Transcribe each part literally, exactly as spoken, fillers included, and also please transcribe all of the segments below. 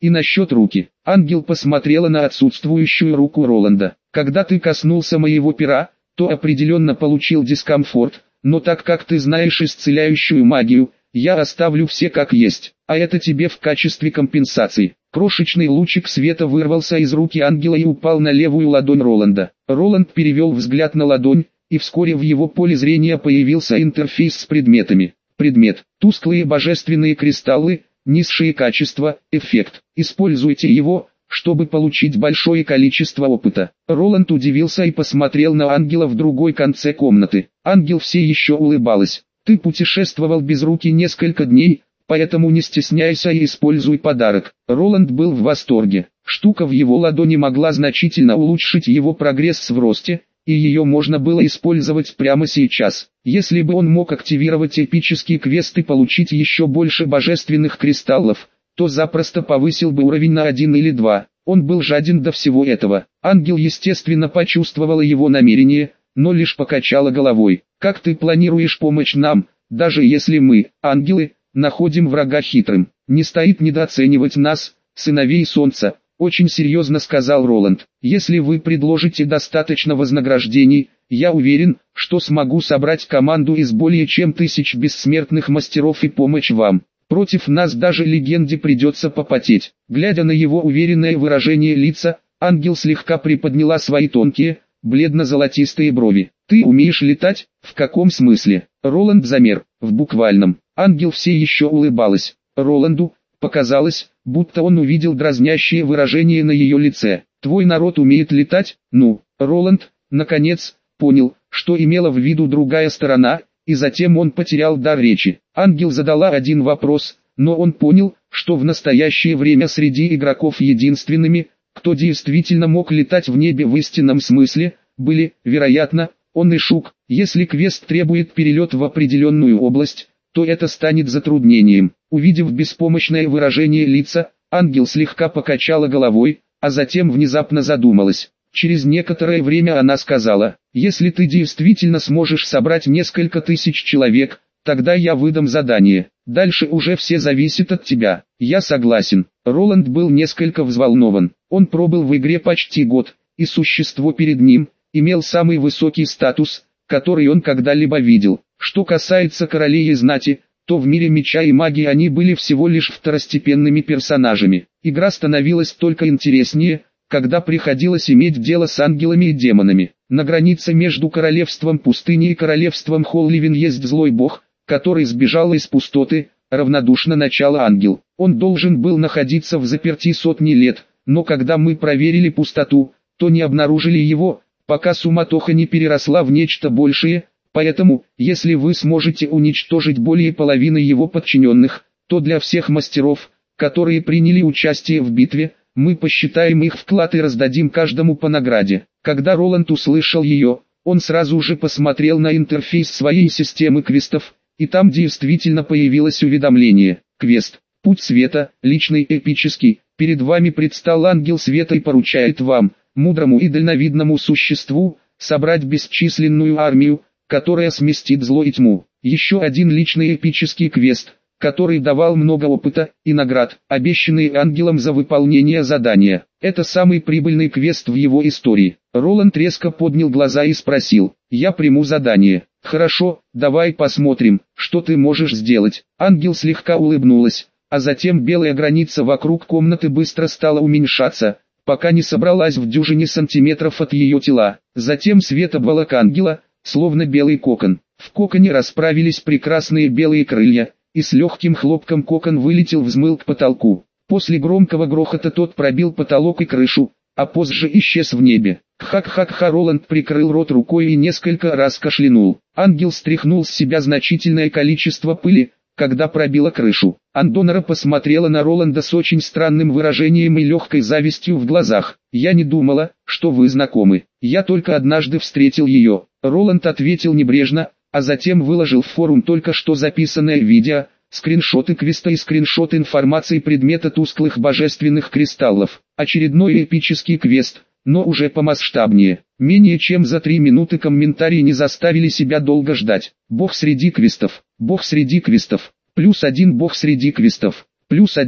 И насчет руки. Ангел посмотрела на отсутствующую руку Роланда. Когда ты коснулся моего пера, то определенно получил дискомфорт, но так как ты знаешь исцеляющую магию, я оставлю все как есть, а это тебе в качестве компенсации. Крошечный лучик света вырвался из руки ангела и упал на левую ладонь Роланда. Роланд перевел взгляд на ладонь, и вскоре в его поле зрения появился интерфейс с предметами. Предмет. Тусклые божественные кристаллы, низшие качества, эффект. Используйте его, чтобы получить большое количество опыта. Роланд удивился и посмотрел на ангела в другой конце комнаты. Ангел все еще улыбалась. Ты путешествовал без руки несколько дней, поэтому не стесняйся и используй подарок. Роланд был в восторге. Штука в его ладони могла значительно улучшить его прогресс в росте, и ее можно было использовать прямо сейчас. Если бы он мог активировать эпический квест и получить еще больше божественных кристаллов, то запросто повысил бы уровень на один или два. Он был жаден до всего этого. Ангел естественно почувствовала его намерение, но лишь покачала головой. Как ты планируешь помочь нам, даже если мы, ангелы, находим врага хитрым? Не стоит недооценивать нас, сыновей солнца, очень серьезно сказал Роланд. Если вы предложите достаточно вознаграждений, я уверен, что смогу собрать команду из более чем тысяч бессмертных мастеров и помочь вам. Против нас даже легенде придется попотеть. Глядя на его уверенное выражение лица, ангел слегка приподняла свои тонкие, бледно-золотистые брови. Ты умеешь летать? В каком смысле? Роланд замер. В буквальном. Ангел все еще улыбалась. Роланду показалось, будто он увидел дразнящее выражение на ее лице. Твой народ умеет летать? Ну, Роланд, наконец, понял, что имела в виду другая сторона, и затем он потерял дар речи. Ангел задала один вопрос, но он понял, что в настоящее время среди игроков единственными, кто действительно мог летать в небе в истинном смысле, были, вероятно, он и Шук. Если квест требует перелет в определенную область, то это станет затруднением. Увидев беспомощное выражение лица, ангел слегка покачала головой, а затем внезапно задумалась. Через некоторое время она сказала: если ты действительно сможешь собрать несколько тысяч человек, тогда я выдам задание. Дальше уже все зависит от тебя. Я согласен. Роланд был несколько взволнован. Он пробыл в игре почти год, и существо перед ним имел самый высокий статус, который он когда-либо видел. Что касается королей и знати, то в мире меча и магии они были всего лишь второстепенными персонажами. Игра становилась только интереснее, когда приходилось иметь дело с ангелами и демонами. На границе между королевством пустыни и королевством Холливин есть злой бог, который сбежал из пустоты, равнодушно начал ангел. Он должен был находиться в заперти сотни лет, но когда мы проверили пустоту, то не обнаружили его, пока суматоха не переросла в нечто большее. Поэтому, если вы сможете уничтожить более половины его подчиненных, то для всех мастеров, которые приняли участие в битве, мы посчитаем их вклад и раздадим каждому по награде. Когда Роланд услышал ее, он сразу же посмотрел на интерфейс своей системы квестов, и там действительно появилось уведомление. Квест «Путь света», личный эпический, перед вами предстал ангел света и поручает вам, мудрому и дальновидному существу, собрать бесчисленную армию, которая сместит зло и тьму. Еще один личный эпический квест, который давал много опыта и наград, обещанные ангелом за выполнение задания. Это самый прибыльный квест в его истории. Роланд резко поднял глаза и спросил: «Я приму задание». «Хорошо, давай посмотрим, что ты можешь сделать». Ангел слегка улыбнулась, а затем белая граница вокруг комнаты быстро стала уменьшаться, пока не собралась в дюжине сантиметров от ее тела. Затем свет обволок ангела, словно белый кокон. В коконе расправились прекрасные белые крылья, и с легким хлопком кокон вылетел, взмыл к потолку. После громкого грохота тот пробил потолок и крышу, а позже исчез в небе. Хак-хак-ха! Роланд прикрыл рот рукой и несколько раз кашлянул. Ангел стряхнул с себя значительное количество пыли, когда пробила крышу. Андонора посмотрела на Роланда с очень странным выражением и легкой завистью в глазах. «Я не думала, что вы знакомы. Я только однажды встретил ее». Роланд ответил небрежно, а затем выложил в форум только что записанное видео, скриншоты квеста и скриншот информации предмета тусклых божественных кристаллов. Очередной эпический квест, но уже помасштабнее. Менее чем за три минуты комментарии не заставили себя долго ждать. Бог среди квестов, бог среди квестов, плюс один бог среди квестов, плюс один.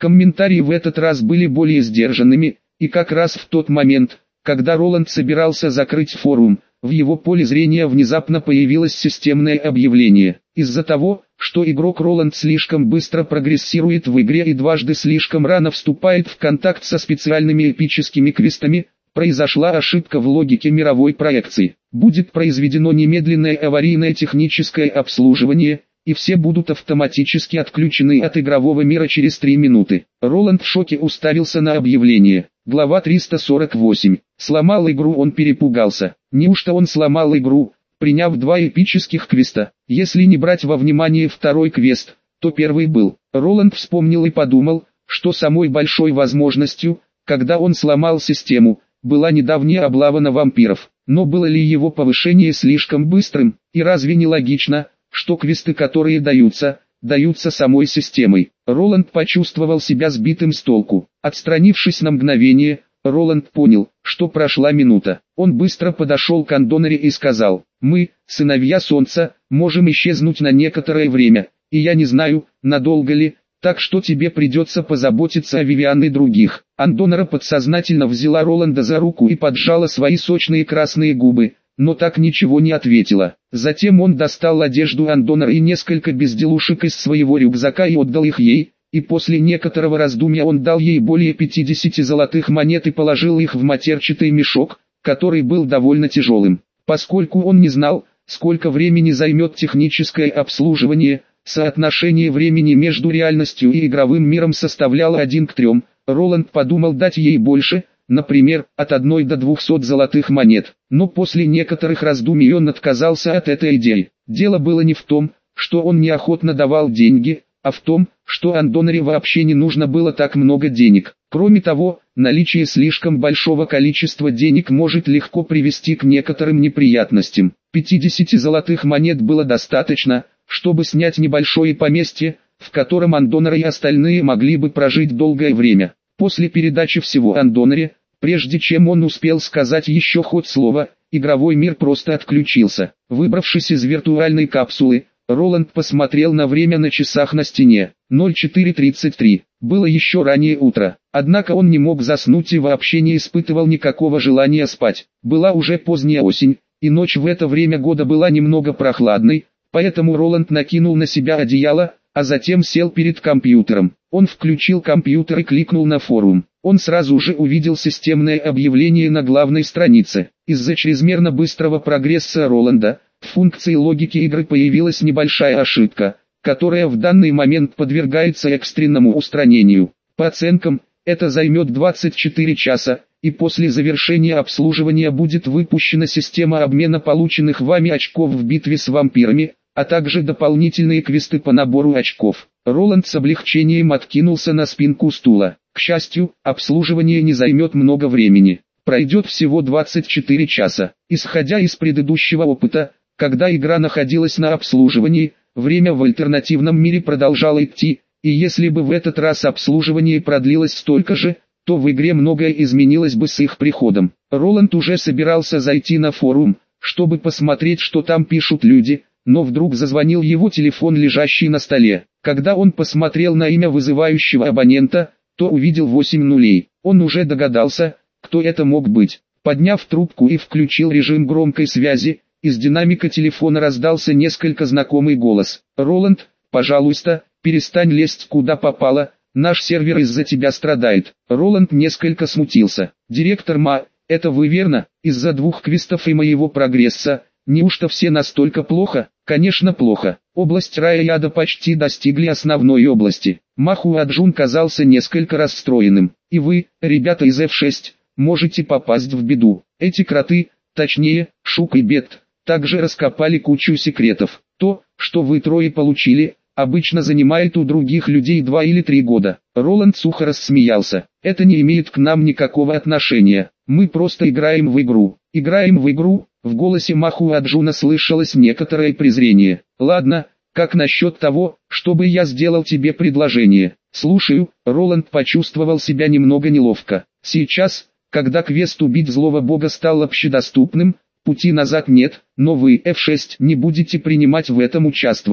Комментарии в этот раз были более сдержанными, и как раз в тот момент, когда Роланд собирался закрыть форум, в его поле зрения внезапно появилось системное объявление. Из-за того, что игрок Роланд слишком быстро прогрессирует в игре и дважды слишком рано вступает в контакт со специальными эпическими квестами, произошла ошибка в логике мировой проекции. Будет произведено немедленное аварийное техническое обслуживание, и все будут автоматически отключены от игрового мира через три минуты. Роланд в шоке уставился на объявление. Глава триста сорок восемь. Сломал игру, он перепугался. Неужто он сломал игру, приняв два эпических квеста? Если не брать во внимание второй квест, то первый был. Роланд вспомнил и подумал, что самой большой возможностью, когда он сломал систему, была недавняя облава на вампиров. Но было ли его повышение слишком быстрым, и разве не логично, что квесты, которые даются, даются самой системой? Роланд почувствовал себя сбитым с толку. Отстранившись на мгновение, Роланд понял, что прошла минута. Он быстро подошел к Андонаре и сказал: «Мы, сыновья Солнца, можем исчезнуть на некоторое время, и я не знаю, надолго ли, так что тебе придется позаботиться о Вивиан и других». Андонара подсознательно взяла Роланда за руку и поджала свои сочные красные губы, но так ничего не ответила. Затем он достал одежду Андонары и несколько безделушек из своего рюкзака и отдал их ей, и после некоторого раздумья он дал ей более пятидесяти золотых монет и положил их в матерчатый мешок, который был довольно тяжелым. Поскольку он не знал, сколько времени займет техническое обслуживание, соотношение времени между реальностью и игровым миром составляло один к трем, Роланд подумал дать ей больше, например, от одной до двухсот золотых монет, но после некоторых раздумий он отказался от этой идеи. Дело было не в том, что он неохотно давал деньги, а в том, что Андонаре вообще не нужно было так много денег. Кроме того, наличие слишком большого количества денег может легко привести к некоторым неприятностям. пятидесяти золотых монет было достаточно, чтобы снять небольшое поместье, в котором Андонара и остальные могли бы прожить долгое время. После передачи всего Андонаре, прежде чем он успел сказать еще хоть слово, игровой мир просто отключился. Выбравшись из виртуальной капсулы, Роланд посмотрел на время на часах на стене. ноль четыре тридцать три. Было еще раннее утро. Однако он не мог заснуть и вообще не испытывал никакого желания спать. Была уже поздняя осень, и ночь в это время года была немного прохладной, поэтому Роланд накинул на себя одеяло, а затем сел перед компьютером. Он включил компьютер и кликнул на форум. Он сразу же увидел системное объявление на главной странице. Из-за чрезмерно быстрого прогресса Роланда, в функции логики игры появилась небольшая ошибка, которая в данный момент подвергается экстренному устранению. По оценкам, это займет двадцать четыре часа, и после завершения обслуживания будет выпущена система обмена полученных вами очков в битве с вампирами, а также дополнительные квесты по набору очков. Роланд с облегчением откинулся на спинку стула. К счастью, обслуживание не займет много времени. Пройдет всего двадцать четыре часа. Исходя из предыдущего опыта, когда игра находилась на обслуживании, время в альтернативном мире продолжало идти, и если бы в этот раз обслуживание продлилось столько же, то в игре многое изменилось бы с их приходом. Роланд уже собирался зайти на форум, чтобы посмотреть, что там пишут люди, но вдруг зазвонил его телефон, лежащий на столе. Когда он посмотрел на имя вызывающего абонента, то увидел восемь нулей. Он уже догадался, кто это мог быть. Подняв трубку и включил режим громкой связи, из динамика телефона раздался несколько знакомый голос. «Роланд, пожалуйста, перестань лезть куда попало, наш сервер из-за тебя страдает». Роланд несколько смутился. «Директор ма, это вы верно? Из-за двух квестов и моего прогресса, неужто все настолько плохо?» «Конечно плохо. Область рая яда почти достигли основной области». Махуаджун казался несколько расстроенным. «И вы, ребята из эф шесть, можете попасть в беду. Эти кроты, точнее, Шук и Бет, также раскопали кучу секретов. То, что вы трое получили, обычно занимает у других людей два или три года». Роланд сухо рассмеялся. «Это не имеет к нам никакого отношения. Мы просто играем в игру». «Играем в игру?» В голосе Махуаджуна слышалось некоторое презрение. «Ладно, как насчет того, чтобы я сделал тебе предложение?» «Слушаю». Роланд почувствовал себя немного неловко. Сейчас, когда квест «Убить злого бога» стал общедоступным, пути назад нет, но вы, эф шесть, не будете принимать в этом участвовать.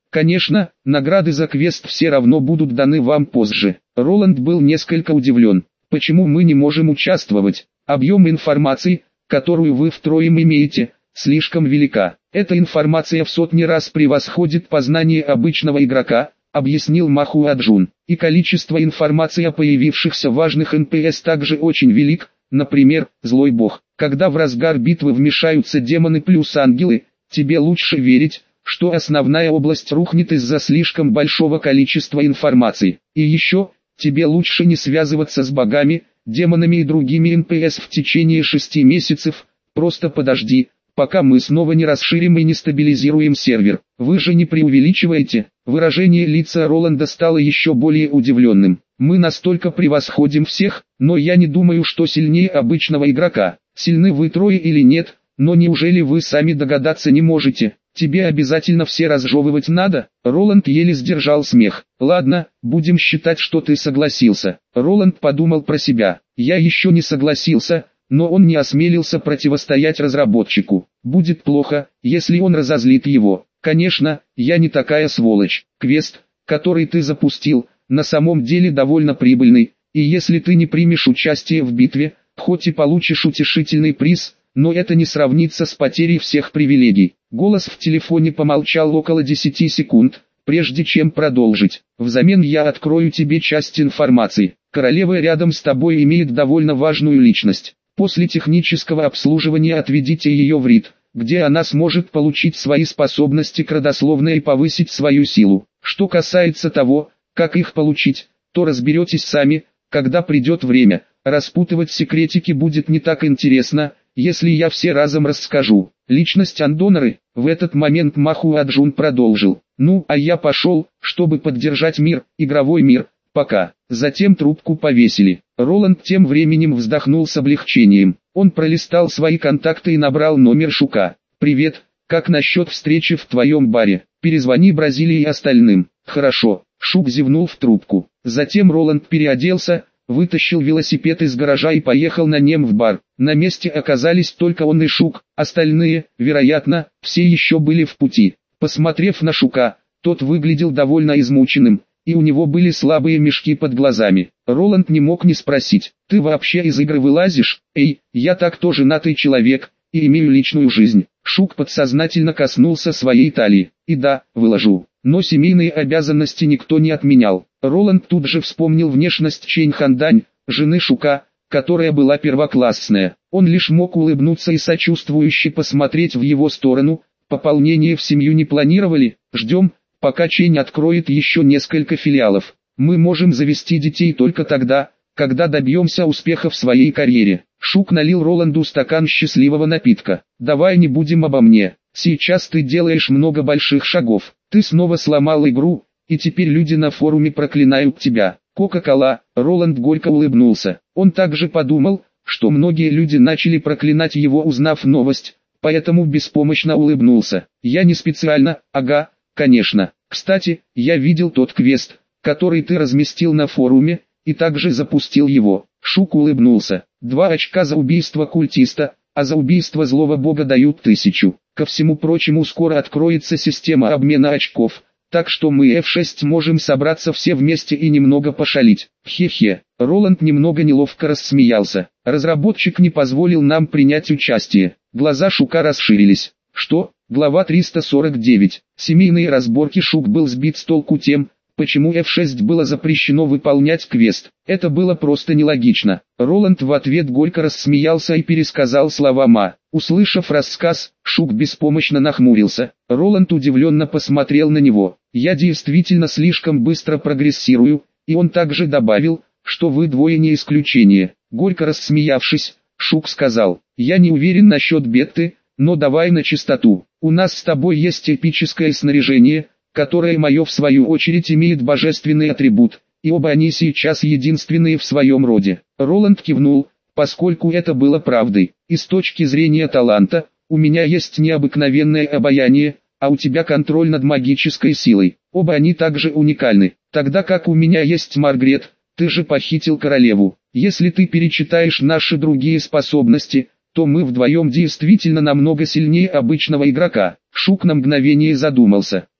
Конечно, награды за квест все равно будут даны вам позже. Роланд был несколько удивлен. Почему мы не можем участвовать? Объем информации, которую вы втроем имеете, слишком велика. Эта информация в сотни раз превосходит познание обычного игрока, объяснил Махуа-Джун. И количество информации о появившихся важных эн пи эс также очень велик. Например, злой бог. Когда в разгар битвы вмешаются демоны плюс ангелы, тебе лучше верить, что основная область рухнет из-за слишком большого количества информации. И еще, тебе лучше не связываться с богами, демонами и другими эн пи эс в течение шести месяцев, просто подожди, пока мы снова не расширим и не стабилизируем сервер. Вы же не преувеличиваете? Выражение лица Роланда стало еще более удивленным. Мы настолько превосходим всех, но я не думаю, что сильнее обычного игрока. Сильны вы трое или нет, но неужели вы сами догадаться не можете? Тебе обязательно все разжевывать надо? Роланд еле сдержал смех. Ладно, будем считать, что ты согласился. Роланд подумал про себя. Я еще не согласился, но он не осмелился противостоять разработчику. Будет плохо, если он разозлит его. Конечно, я не такая сволочь. Квест, который ты запустил, на самом деле довольно прибыльный, и если ты не примешь участие в битве, хоть и получишь утешительный приз, но это не сравнится с потерей всех привилегий. Голос в телефоне помолчал около десяти секунд, прежде чем продолжить. Взамен я открою тебе часть информации. Королева рядом с тобой имеет довольно важную личность. После технического обслуживания отведите ее в Рид, где она сможет получить свои способности к родословной и повысить свою силу. Что касается того, как их получить, то разберетесь сами, когда придет время. Распутывать секретики будет не так интересно, если я все разом расскажу. Личность Андоноры, в этот момент Махуа-Джун продолжил. Ну, а я пошел, чтобы поддержать мир, игровой мир, пока. Затем трубку повесили. Роланд тем временем вздохнул с облегчением. Он пролистал свои контакты и набрал номер Шука. «Привет, как насчет встречи в твоем баре? Перезвони Бразилии и остальным». «Хорошо». Шук зевнул в трубку. Затем Роланд переоделся, вытащил велосипед из гаража и поехал на нем в бар. На месте оказались только он и Шук, остальные, вероятно, все еще были в пути. Посмотрев на Шука, тот выглядел довольно измученным, и у него были слабые мешки под глазами. Роланд не мог не спросить: «Ты вообще из игры вылазишь?» «Эй, я так то женатый человек, и имею личную жизнь». Шук подсознательно коснулся своей талии. «И да, выложу. Но семейные обязанности никто не отменял». Роланд тут же вспомнил внешность Чэнь Хандань, жены Шука, которая была первоклассная. Он лишь мог улыбнуться и сочувствующе посмотреть в его сторону. «Пополнение в семью не планировали? Ждем, пока Чэнь откроет еще несколько филиалов. Мы можем завести детей только тогда, когда добьемся успеха в своей карьере». Шук налил Роланду стакан счастливого напитка. «Давай не будем обо мне. Сейчас ты делаешь много больших шагов. Ты снова сломал игру, и теперь люди на форуме проклинают тебя. Кока-кола». Роланд горько улыбнулся. Он также подумал, что многие люди начали проклинать его, узнав новость, поэтому беспомощно улыбнулся. «Я не специально, ага, конечно. Кстати, я видел тот квест, который ты разместил на форуме, и также запустил его». Шук улыбнулся. «Два очка за убийство культиста, а за убийство злого бога дают тысячу. Ко всему прочему, скоро откроется система обмена очков, так что мы эф шесть можем собраться все вместе и немного пошалить». Хе-хе. Роланд немного неловко рассмеялся. «Разработчик не позволил нам принять участие». Глаза Шука расширились. «Что?» Глава триста сорок девять. Семейные разборки. Шук был сбит с толку тем, почему эф шесть было запрещено выполнять квест. Это было просто нелогично. Роланд в ответ горько рассмеялся и пересказал слова Ма. Услышав рассказ, Шук беспомощно нахмурился. Роланд удивленно посмотрел на него. «Я действительно слишком быстро прогрессирую», и он также добавил, что вы двое не исключение. Горько рассмеявшись, Шук сказал: «Я не уверен насчет бетты, но давай на чистоту. У нас с тобой есть эпическое снаряжение, которое мое в свою очередь имеет божественный атрибут, и оба они сейчас единственные в своем роде». Роланд кивнул, поскольку это было правдой. «И с точки зрения таланта, у меня есть необыкновенное обаяние, а у тебя контроль над магической силой. Оба они также уникальны. Тогда как у меня есть Маргарет, ты же похитил королеву. Если ты перечитаешь наши другие способности, то мы вдвоем действительно намного сильнее обычного игрока». Шук на мгновение задумался.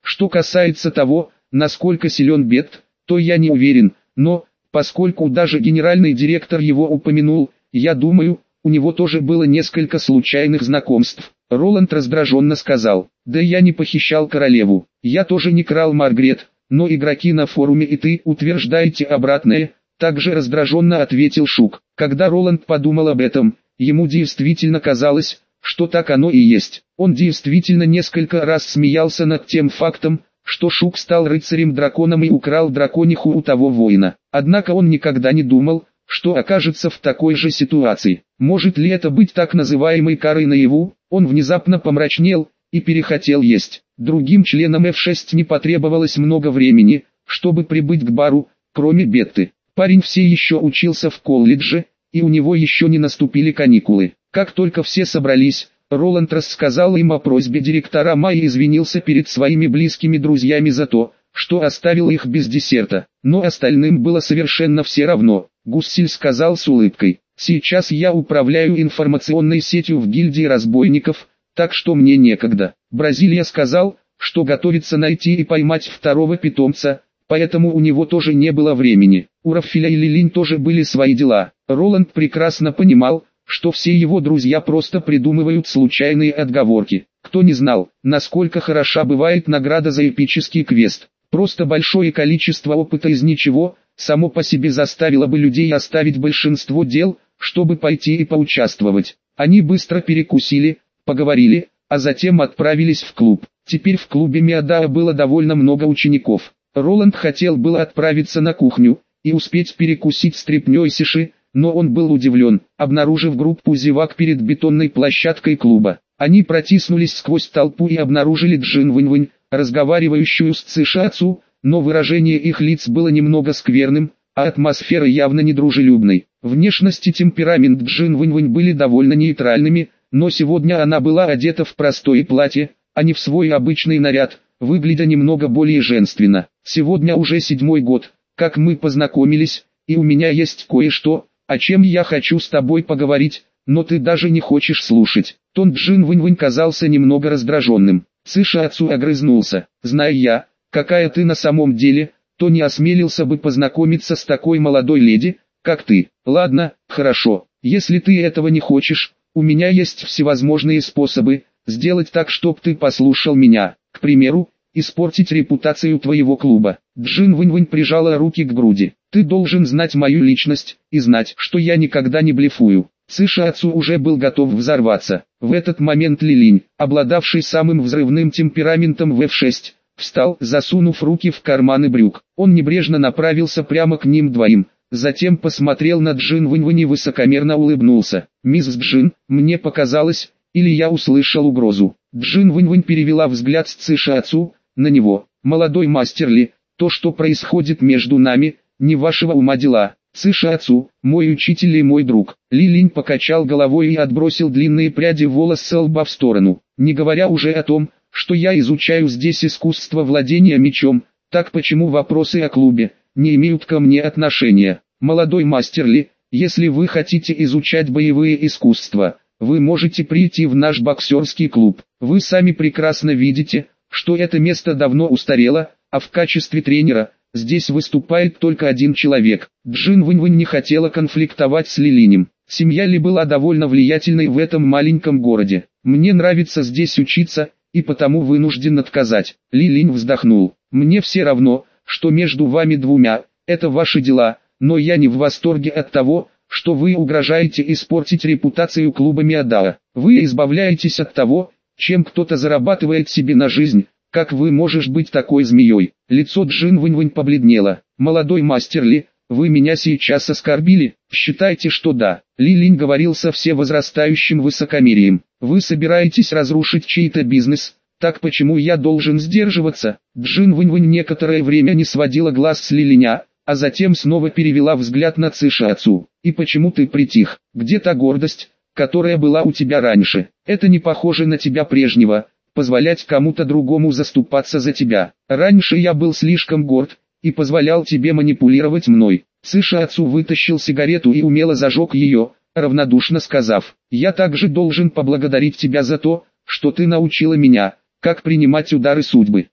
Что касается того, насколько силен Бет, то я не уверен, но, поскольку даже генеральный директор его упомянул, я думаю, у него тоже было несколько случайных знакомств. Роланд раздраженно сказал: «Да я не похищал королеву, я тоже не крал Маргарет, но игроки на форуме и ты утверждаете обратное», также раздраженно ответил Шук. Когда Роланд подумал об этом, ему действительно казалось, что так оно и есть. Он действительно несколько раз смеялся над тем фактом, что Шук стал рыцарем-драконом и украл дракониху у того воина. Однако он никогда не думал, что окажется в такой же ситуации. Может ли это быть так называемой карой наяву? Он внезапно помрачнел и перехотел есть. Другим членам эф шесть не потребовалось много времени, чтобы прибыть к бару, кроме Бетты. Парень все еще учился в колледже, и у него еще не наступили каникулы. Как только все собрались, Роланд рассказал им о просьбе директора Ма и извинился перед своими близкими друзьями за то, что оставил их без десерта. Но остальным было совершенно все равно. Гуссель сказал с улыбкой: «Сейчас я управляю информационной сетью в гильдии разбойников, так что мне некогда». Бразилия сказал, что готовится найти и поймать второго питомца, поэтому у него тоже не было времени. У Раффеля и Лилинь тоже были свои дела. Роланд прекрасно понимал, что все его друзья просто придумывают случайные отговорки. Кто не знал, насколько хороша бывает награда за эпический квест. Просто большое количество опыта из ничего, само по себе заставило бы людей оставить большинство дел, чтобы пойти и поучаствовать. Они быстро перекусили, поговорили, а затем отправились в клуб. Теперь в клубе Миадаа было довольно много учеников. Роланд хотел было отправиться на кухню и успеть перекусить стряпнёй Сиши, но он был удивлен, обнаружив группу зевак перед бетонной площадкой клуба. Они протиснулись сквозь толпу и обнаружили Джин Вэнь-Вэнь, разговаривающую с Цишиацу, но выражение их лиц было немного скверным, а атмосфера явно недружелюбной. Внешность и темперамент Джин Вэнь-Вэнь были довольно нейтральными, но сегодня она была одета в простое платье, а не в свой обычный наряд, выглядя немного более женственно. «Сегодня уже седьмой год, как мы познакомились, и у меня есть кое-что, о чем я хочу с тобой поговорить, но ты даже не хочешь слушать». Тон Джин Вэнь-Вэнь казался немного раздраженным. Цишиацу огрызнулся: «Зная я, какая ты на самом деле, то не осмелился бы познакомиться с такой молодой леди, как ты. Ладно, хорошо, если ты этого не хочешь, у меня есть всевозможные способы сделать так, чтоб ты послушал меня. К примеру, испортить репутацию твоего клуба». Джин Вэнь-Вэнь прижала руки к груди. «Ты должен знать мою личность и знать, что я никогда не блефую». Цишиацу уже был готов взорваться. В этот момент Лилинь, обладавший самым взрывным темпераментом в эф шесть, встал, засунув руки в карманы брюк. Он небрежно направился прямо к ним двоим, затем посмотрел на Джин Вэнь-Вэнь и высокомерно улыбнулся. «Мисс Джин, мне показалось, или я услышал угрозу». Джин Вэнь-Вэнь перевела взгляд с Цишиацу на него. «Молодой мастер Ли, то, что происходит между нами, не вашего ума дела». «Цишиацу, мой учитель и мой друг». Лилинь покачал головой и отбросил длинные пряди волос с лба в сторону. «Не говоря уже о том, что я изучаю здесь искусство владения мечом, так почему вопросы о клубе не имеют ко мне отношения? Молодой мастер Ли, если вы хотите изучать боевые искусства, вы можете прийти в наш боксерский клуб. Вы сами прекрасно видите, что это место давно устарело, а в качестве тренера здесь выступает только один человек». Джин Вэнь-Вэнь не хотела конфликтовать с Лилинем. Семья Ли была довольно влиятельной в этом маленьком городе. «Мне нравится здесь учиться, и потому вынужден отказать». Лилинь вздохнул. «Мне все равно, что между вами двумя, это ваши дела, но я не в восторге от того, что вы угрожаете испортить репутацию клуба Миадаа. Вы избавляетесь от того, чем кто-то зарабатывает себе на жизнь. Как вы можешь быть такой змеей?» Лицо Джин Вэнь-Вэнь побледнело. «Молодой мастер Ли, вы меня сейчас оскорбили?» «Считайте, что да». Лилинь говорил со всевозрастающим высокомерием. «Вы собираетесь разрушить чей-то бизнес, так почему я должен сдерживаться?» Джин Вэнь-Вэнь некоторое время не сводила глаз с Лилиня, а затем снова перевела взгляд на Цишиацу. «И почему ты притих? Где та гордость, которая была у тебя раньше? Это не похоже на тебя прежнего, позволять кому-то другому заступаться за тебя. Раньше я был слишком горд и позволял тебе манипулировать мной». Цишиацу вытащил сигарету и умело зажег ее, равнодушно сказав: «Я также должен поблагодарить тебя за то, что ты научила меня, как принимать удары судьбы.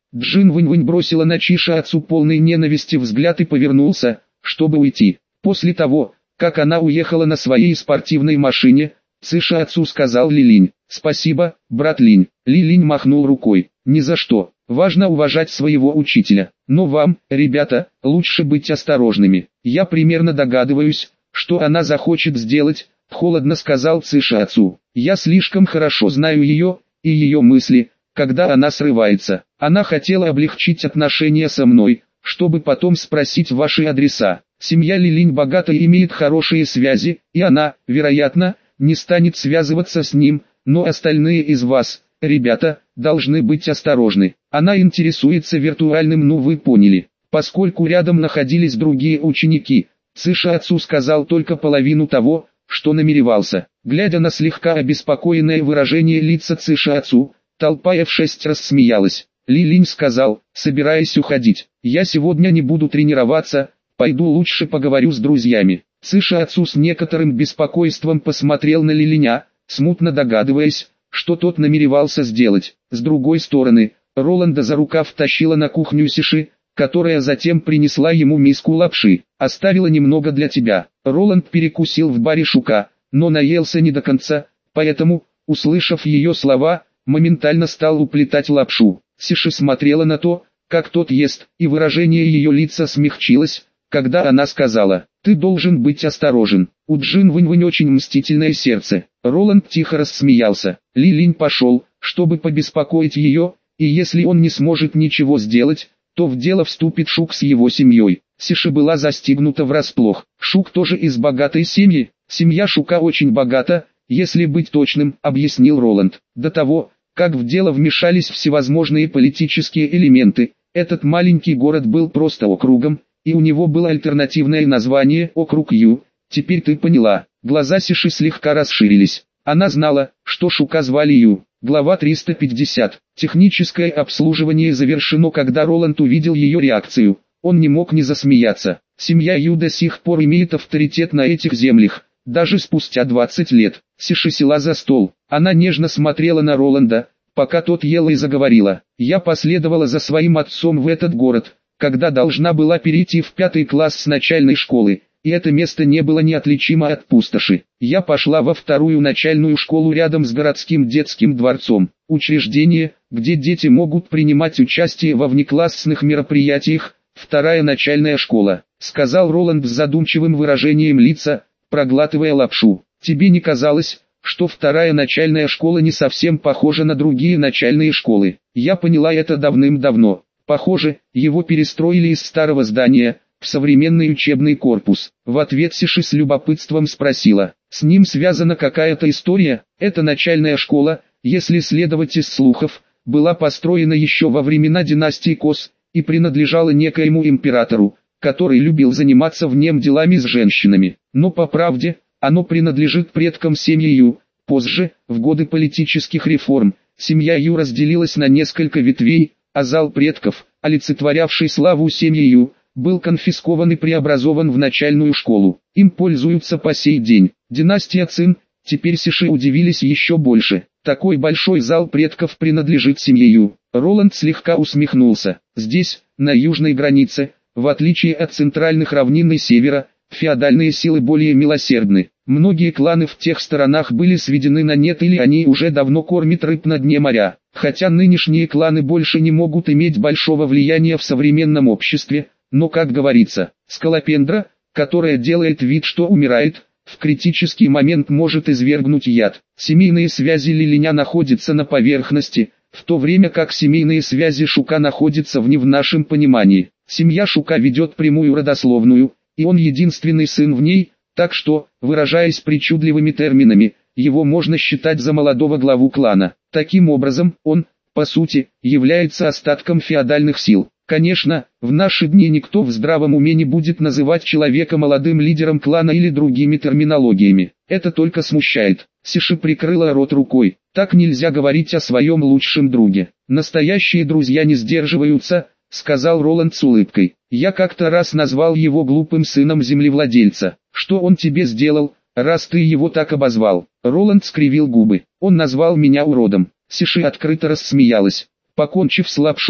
Джин Вэнь-Вэнь бросила на Чихуацу полный ненависти взгляд и повернулся, чтобы уйти. После того, как она уехала на своей спортивной машине, Чихуацу сказал Лилинь: «Спасибо, брат Линь». Лилинь махнул рукой: «Ни за что, важно уважать своего учителя. Но вам, ребята, лучше быть осторожными. Я примерно догадываюсь, что она захочет сделать», — холодно сказал Чихуацу. «Я слишком хорошо знаю ее и ее мысли, когда она срывается. Она хотела облегчить отношения со мной, чтобы потом спросить ваши адреса. Семья Лилинь богата и имеет хорошие связи, и она, вероятно, не станет связываться с ним, но остальные из вас, ребята, должны быть осторожны. Она интересуется виртуальным, ну вы поняли». Поскольку рядом находились другие ученики, Чихуацу сказал только половину того, что намеревался. Глядя на слегка обеспокоенное выражение лица Чихуацу, толпа эф шесть рассмеялась. Лилинь сказал, собираясь уходить: «Я сегодня не буду тренироваться, пойду лучше поговорю с друзьями». Чихуацу с некоторым беспокойством посмотрел на Лилиня, смутно догадываясь, что тот намеревался сделать. С другой стороны, Роланда за рукав тащила на кухню Сиши, которая затем принесла ему миску лапши. «Оставила немного для тебя». Роланд перекусил в баре Шука, но наелся не до конца, поэтому, услышав ее слова, моментально стал уплетать лапшу. Сиши смотрела на то, как тот ест, и выражение ее лица смягчилось, когда она сказала: «Ты должен быть осторожен, у Джин Вэнь-Вэнь очень мстительное сердце». Роланд тихо рассмеялся. Лилинь пошел, чтобы побеспокоить ее, и если он не сможет ничего сделать, то в дело вступит Шук с его семьей. Сиши была застигнута врасплох. Шук тоже из богатой семьи. Семья Шука очень богата, если быть точным, объяснил Роланд. До того, как в дело вмешались всевозможные политические элементы, этот маленький город был просто округом, и у него было альтернативное название «Округ Ю». Теперь ты поняла. Глаза Сиши слегка расширились. Она знала, что Шука звали Ю. Глава триста пятьдесят. Техническое обслуживание завершено. Когда Роланд увидел ее реакцию, он не мог не засмеяться. Семья Ю до сих пор имеет авторитет на этих землях, даже спустя двадцать лет. Сиши села за стол. Она нежно смотрела на Роланда, пока тот ел, и заговорила: «Я последовала за своим отцом в этот город, когда должна была перейти в пятый класс с начальной школы, и это место не было неотличимо от пустоши. Я пошла во вторую начальную школу рядом с городским детским дворцом, учреждение, где дети могут принимать участие во внеклассных мероприятиях, вторая начальная школа», — сказал Роланд с задумчивым выражением лица, проглатывая лапшу. «Тебе не казалось, что вторая начальная школа не совсем похожа на другие начальные школы?» «Я поняла это давным-давно. Похоже, его перестроили из старого здания в современный учебный корпус». В ответ Сиши с любопытством спросила: «С ним связана какая-то история?» «Это начальная школа, если следовать из слухов, была построена еще во времена династии Кос и принадлежала некоему императору, который любил заниматься в нем делами с женщинами. Но по правде, оно принадлежит предкам семьи Ю. Позже, в годы политических реформ, семья Ю разделилась на несколько ветвей, а зал предков, олицетворявший славу семьи Ю, был конфискован и преобразован в начальную школу. Им пользуются по сей день. Династия Цин. Теперь Сиши удивились еще больше. Такой большой зал предков принадлежит семье Ю. Роланд слегка усмехнулся. Здесь, на южной границе, в отличие от центральных равнин и севера, феодальные силы более милосердны. Многие кланы в тех сторонах были сведены на нет, или они уже давно кормят рыб на дне моря. Хотя нынешние кланы больше не могут иметь большого влияния в современном обществе, но, как говорится, скалопендра, которая делает вид, что умирает, в критический момент может извергнуть яд. Семейные связи Лилиня находятся на поверхности, в то время как семейные связи Шука находятся вне в нашем понимании. Семья Шука ведет прямую родословную, и он единственный сын в ней, так что, выражаясь причудливыми терминами, его можно считать за молодого главу клана. Таким образом, он, по сути, является остатком феодальных сил. Конечно, в наши дни никто в здравом уме не будет называть человека молодым лидером клана или другими терминологиями. Это только смущает. Сиши прикрыла рот рукой. Так нельзя говорить о своем лучшем друге. Настоящие друзья не сдерживаются, сказал Роланд с улыбкой. Я как-то раз назвал его глупым сыном землевладельца. Что он тебе сделал, раз ты его так обозвал? Роланд скривил губы. Он назвал меня уродом. Сиши открыто рассмеялась. Покончив с лапшой,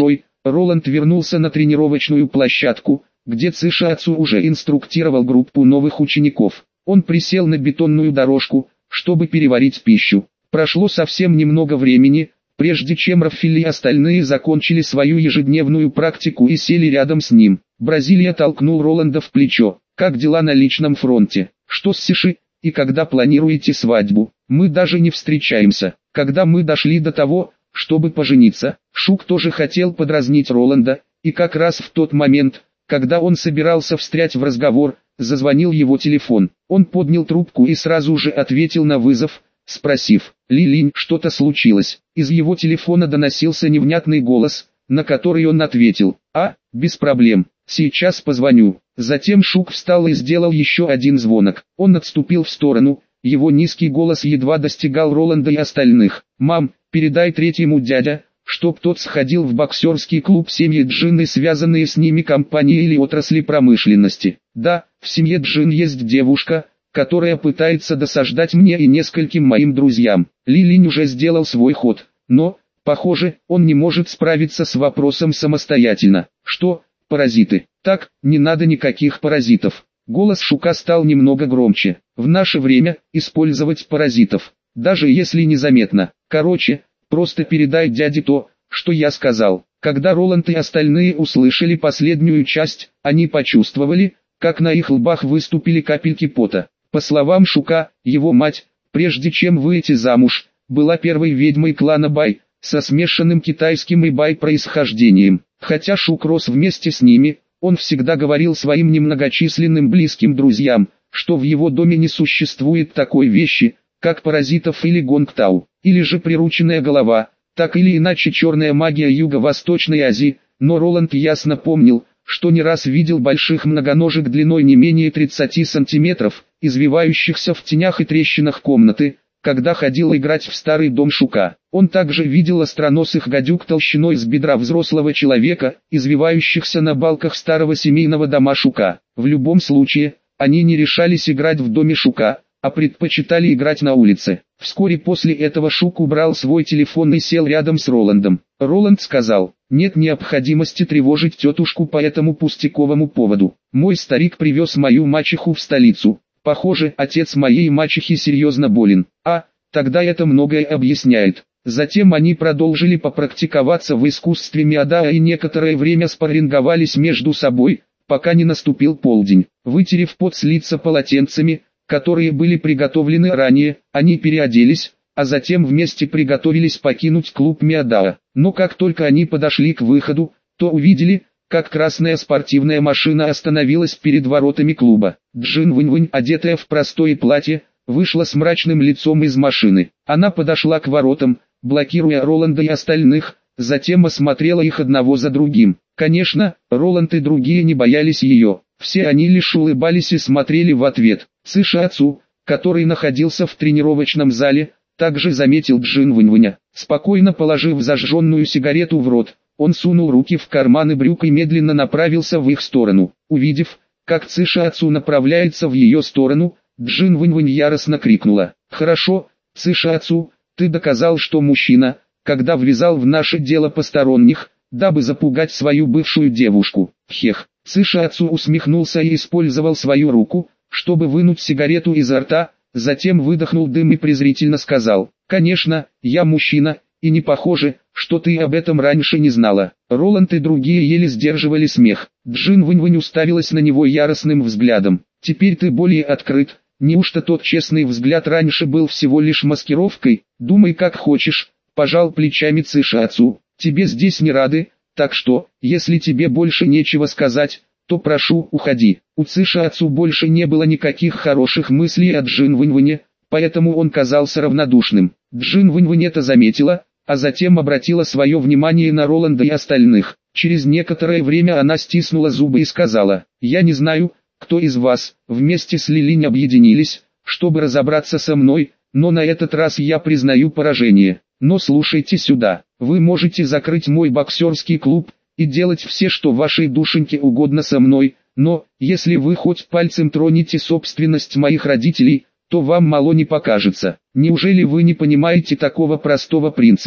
Роланд вернулся на тренировочную площадку, где Цишиацу уже инструктировал группу новых учеников. Он присел на бетонную дорожку, чтобы переварить пищу. Прошло совсем немного времени, прежде чем Раффили и остальные закончили свою ежедневную практику и сели рядом с ним. Бразилия толкнул Роланда в плечо. «Как дела на личном фронте? Что с Сиши? И когда планируете свадьбу? Мы даже не встречаемся. Когда мы дошли до того, чтобы пожениться?» Шук тоже хотел подразнить Роланда, и как раз в тот момент, когда он собирался встрять в разговор, зазвонил его телефон. Он поднял трубку и сразу же ответил на вызов, спросив: «Ли-Линь, что-то случилось?» Из его телефона доносился невнятный голос, на который он ответил: «А, без проблем, сейчас позвоню». Затем Шук встал и сделал еще один звонок. Он отступил в сторону, его низкий голос едва достигал Роланда и остальных. «Мам, передай третьему дядя, чтоб тот сходил в боксерский клуб семьи Джин и связанные с ними компании или отрасли промышленности. Да, в семье Джин есть девушка, которая пытается досаждать мне и нескольким моим друзьям. Ли-Линь уже сделал свой ход, но, похоже, он не может справиться с вопросом самостоятельно. Что, паразиты? Так, не надо никаких паразитов». Голос Шука стал немного громче. «В наше время использовать паразитов, даже если незаметно. Короче, просто передай дяде то, что я сказал». Когда Роланд и остальные услышали последнюю часть, они почувствовали, как на их лбах выступили капельки пота. По словам Шука, его мать, прежде чем выйти замуж, была первой ведьмой клана Бай, со смешанным китайским и Бай происхождением. Хотя Шук рос вместе с ними, он всегда говорил своим немногочисленным близким друзьям, что в его доме не существует такой вещи, как паразитов или гонгтау, или же прирученная голова, так или иначе черная магия Юго-Восточной Азии, но Роланд ясно помнил, что не раз видел больших многоножек длиной не менее тридцати сантиметров, извивающихся в тенях и трещинах комнаты, когда ходил играть в старый дом Шука. Он также видел остроносых гадюк толщиной с бедра взрослого человека, извивающихся на балках старого семейного дома Шука. В любом случае, они не решались играть в доме Шука, а предпочитали играть на улице. Вскоре после этого Шук убрал свой телефон и сел рядом с Роландом. Роланд сказал: «Нет необходимости тревожить тетушку по этому пустяковому поводу. Мой старик привез мою мачеху в столицу. Похоже, отец моей мачехи серьезно болен. А, тогда это многое объясняет». Затем они продолжили попрактиковаться в искусстве миадаа и некоторое время спарринговались между собой, пока не наступил полдень. Вытерев пот с лица полотенцами, которые были приготовлены ранее, они переоделись, а затем вместе приготовились покинуть клуб миадаа. Но как только они подошли к выходу, то увидели, как красная спортивная машина остановилась перед воротами клуба. Джин Вэнь-Вэнь, одетая в простое платье, вышла с мрачным лицом из машины. Она подошла к воротам, блокируя Роланда и остальных, затем осмотрела их одного за другим. Конечно, Роланд и другие не боялись ее. Все они лишь улыбались и смотрели в ответ. Цишиацу, который находился в тренировочном зале, также заметил Джин Вэнь-Вэня. Спокойно положив зажженную сигарету в рот, он сунул руки в карманы брюк и медленно направился в их сторону. Увидев, как Цишиацу направляется в ее сторону, Джин Вэнь-Вэнь яростно крикнула: «Хорошо, Цишиацу, ты доказал, что мужчина, когда влезал в наше дело посторонних, дабы запугать свою бывшую девушку». Хех. Цишиацу усмехнулся и использовал свою руку, чтобы вынуть сигарету изо рта, затем выдохнул дым и презрительно сказал: «Конечно, я мужчина, и не похоже, что ты об этом раньше не знала». Роланд и другие еле сдерживали смех. Джин Вэнь-Вэнь уставилась на него яростным взглядом. «Теперь ты более открыт. Неужто тот честный взгляд раньше был всего лишь маскировкой? Думай как хочешь», — пожал плечами Цишиацу. «Тебе здесь не рады, так что, если тебе больше нечего сказать, то прошу, уходи». У Цишиацу больше не было никаких хороших мыслей о Джин Вэнь-Вэне, поэтому он казался равнодушным. Джин Вэнь-Вэнь это заметила, а затем обратила свое внимание на Роланда и остальных. Через некоторое время она стиснула зубы и сказала: «Я не знаю, кто из вас, вместе с Ли-Линь объединились, чтобы разобраться со мной, но на этот раз я признаю поражение. Но слушайте сюда, вы можете закрыть мой боксерский клуб и делать все, что вашей душеньке угодно со мной, но, если вы хоть пальцем тронете собственность моих родителей, то вам мало не покажется. Неужели вы не понимаете такого простого принципа,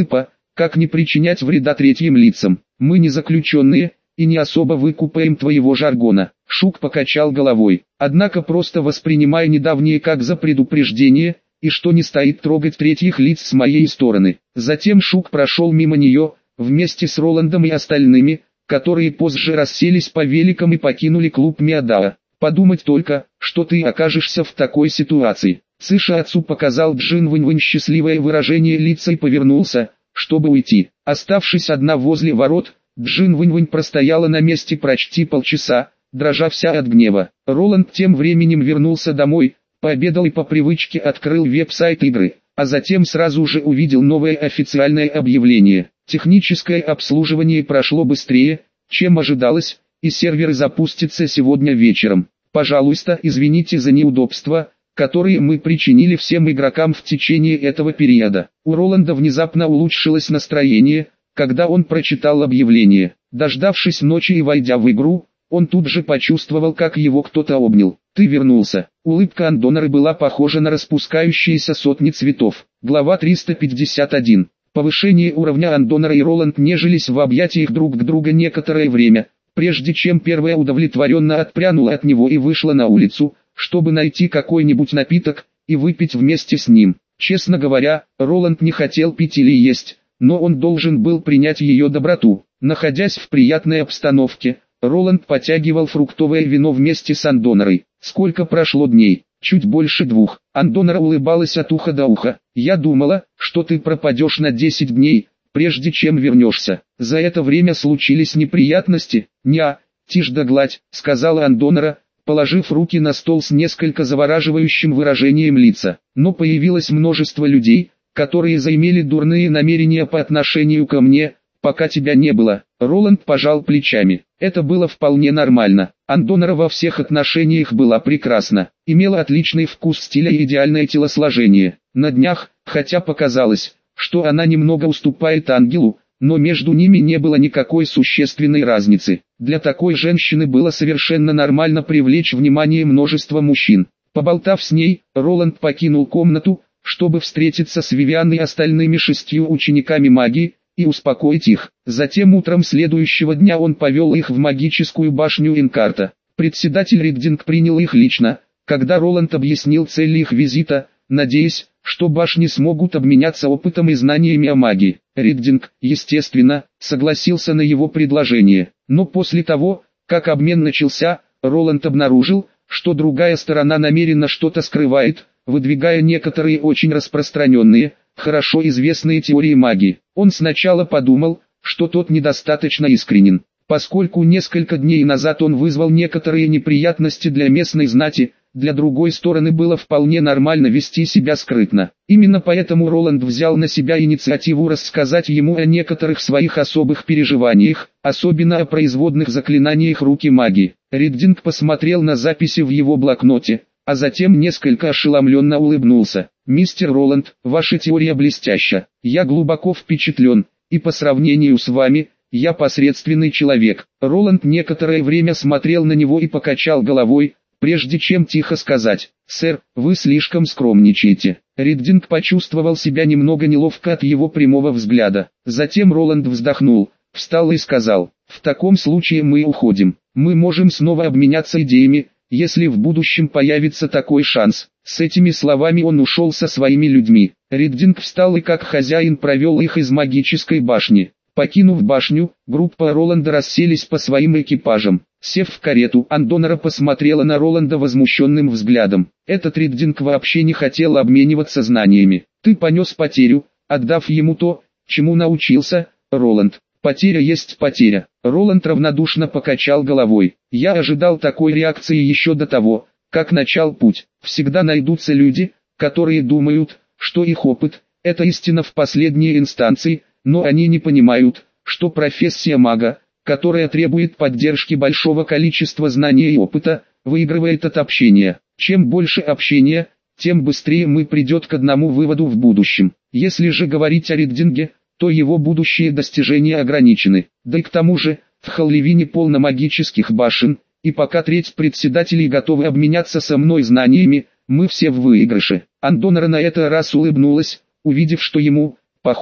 как не причинять вреда третьим лицам. Мы не заключенные, и не особо выкупаем твоего жаргона. Шук покачал головой. Однако просто воспринимай недавнее как за предупреждение, и что не стоит трогать третьих лиц с моей стороны. Затем Шук прошел мимо нее, вместе с Роландом и остальными, которые позже расселись по великам и покинули клуб Миадао. Подумать только, что ты окажешься в такой ситуации. Цыша отцу показал Джин Вэнь-Вэнь счастливое выражение лица и повернулся, чтобы уйти. Оставшись одна возле ворот, Джин Вэнь-Вэнь простояла на месте почти полчаса, дрожа вся от гнева. Роланд тем временем вернулся домой, пообедал и по привычке открыл веб-сайт игры, а затем сразу же увидел новое официальное объявление. Техническое обслуживание прошло быстрее, чем ожидалось, и сервер запустится сегодня вечером. Пожалуйста, извините за неудобства, которые мы причинили всем игрокам в течение этого периода. У Роланда внезапно улучшилось настроение, когда он прочитал объявление. Дождавшись ночи и войдя в игру, он тут же почувствовал, как его кто-то обнял. «Ты вернулся». Улыбка Андонора была похожа на распускающиеся сотни цветов. Глава триста пятьдесят один. Повышение уровня Андонора и Роланд нежились в объятиях друг к друга некоторое время, прежде чем первая удовлетворенно отпрянула от него и вышла на улицу, чтобы найти какой-нибудь напиток и выпить вместе с ним. Честно говоря, Роланд не хотел пить или есть, но он должен был принять ее доброту. Находясь в приятной обстановке, Роланд потягивал фруктовое вино вместе с Андонорой. Сколько прошло дней? Чуть больше двух. Андонора улыбалась от уха до уха. «Я думала, что ты пропадешь на десять дней, прежде чем вернешься. За это время случились неприятности?» «Ня, тишь да гладь», — сказала Андонора, положив руки на стол с несколько завораживающим выражением лица. «Но появилось множество людей, которые заимели дурные намерения по отношению ко мне, пока тебя не было». Роланд пожал плечами. Это было вполне нормально. Андонора во всех отношениях была прекрасна, имела отличный вкус стиля и идеальное телосложение. На днях, хотя показалось, что она немного уступает Ангелу, но между ними не было никакой существенной разницы. Для такой женщины было совершенно нормально привлечь внимание множества мужчин. Поболтав с ней, Роланд покинул комнату, чтобы встретиться с Вивиан и остальными шестью учениками магии, и успокоить их. Затем утром следующего дня он повел их в магическую башню Инкарта. Председатель Риддинг принял их лично, когда Роланд объяснил цель их визита, надеясь, что башни смогут обменяться опытом и знаниями о магии. Риддинг, естественно, согласился на его предложение. Но после того, как обмен начался, Роланд обнаружил, что другая сторона намеренно что-то скрывает, выдвигая некоторые очень распространенные, хорошо известные теории магии. Он сначала подумал, что тот недостаточно искренен, поскольку несколько дней назад он вызвал некоторые неприятности для местной знати, для другой стороны было вполне нормально вести себя скрытно. Именно поэтому Роланд взял на себя инициативу рассказать ему о некоторых своих особых переживаниях, особенно о производных заклинаниях руки магии. Риддинг посмотрел на записи в его блокноте, а затем несколько ошеломленно улыбнулся. «Мистер Роланд, ваша теория блестяща. Я глубоко впечатлен, и по сравнению с вами, я посредственный человек». Роланд некоторое время смотрел на него и покачал головой, прежде чем тихо сказать: «Сэр, вы слишком скромничаете». Риддинг почувствовал себя немного неловко от его прямого взгляда. Затем Роланд вздохнул, встал и сказал: «В таком случае мы уходим. Мы можем снова обменяться идеями, если в будущем появится такой шанс». С этими словами он ушел со своими людьми. Риддинг встал и как хозяин провел их из магической башни. Покинув башню, группа Роланда расселись по своим экипажам. Сев в карету, Андонора посмотрела на Роланда возмущенным взглядом. Этот Риддинг вообще не хотел обмениваться знаниями. «Ты понес потерю, отдав ему то, чему научился, Роланд. Потеря есть потеря». Роланд равнодушно покачал головой. «Я ожидал такой реакции еще до того, как начал путь. Всегда найдутся люди, которые думают, что их опыт – это истина в последней инстанции, но они не понимают, что профессия мага, которая требует поддержки большого количества знаний и опыта, выигрывает от общения. Чем больше общения, тем быстрее мы придет к одному выводу в будущем. Если же говорить о Риддинге, то его будущие достижения ограничены. Да и к тому же, в Халливине полно магических башен, и пока треть председателей готовы обменяться со мной знаниями, мы все в выигрыше». Андонора на этот раз улыбнулась, увидев, что ему, похоже,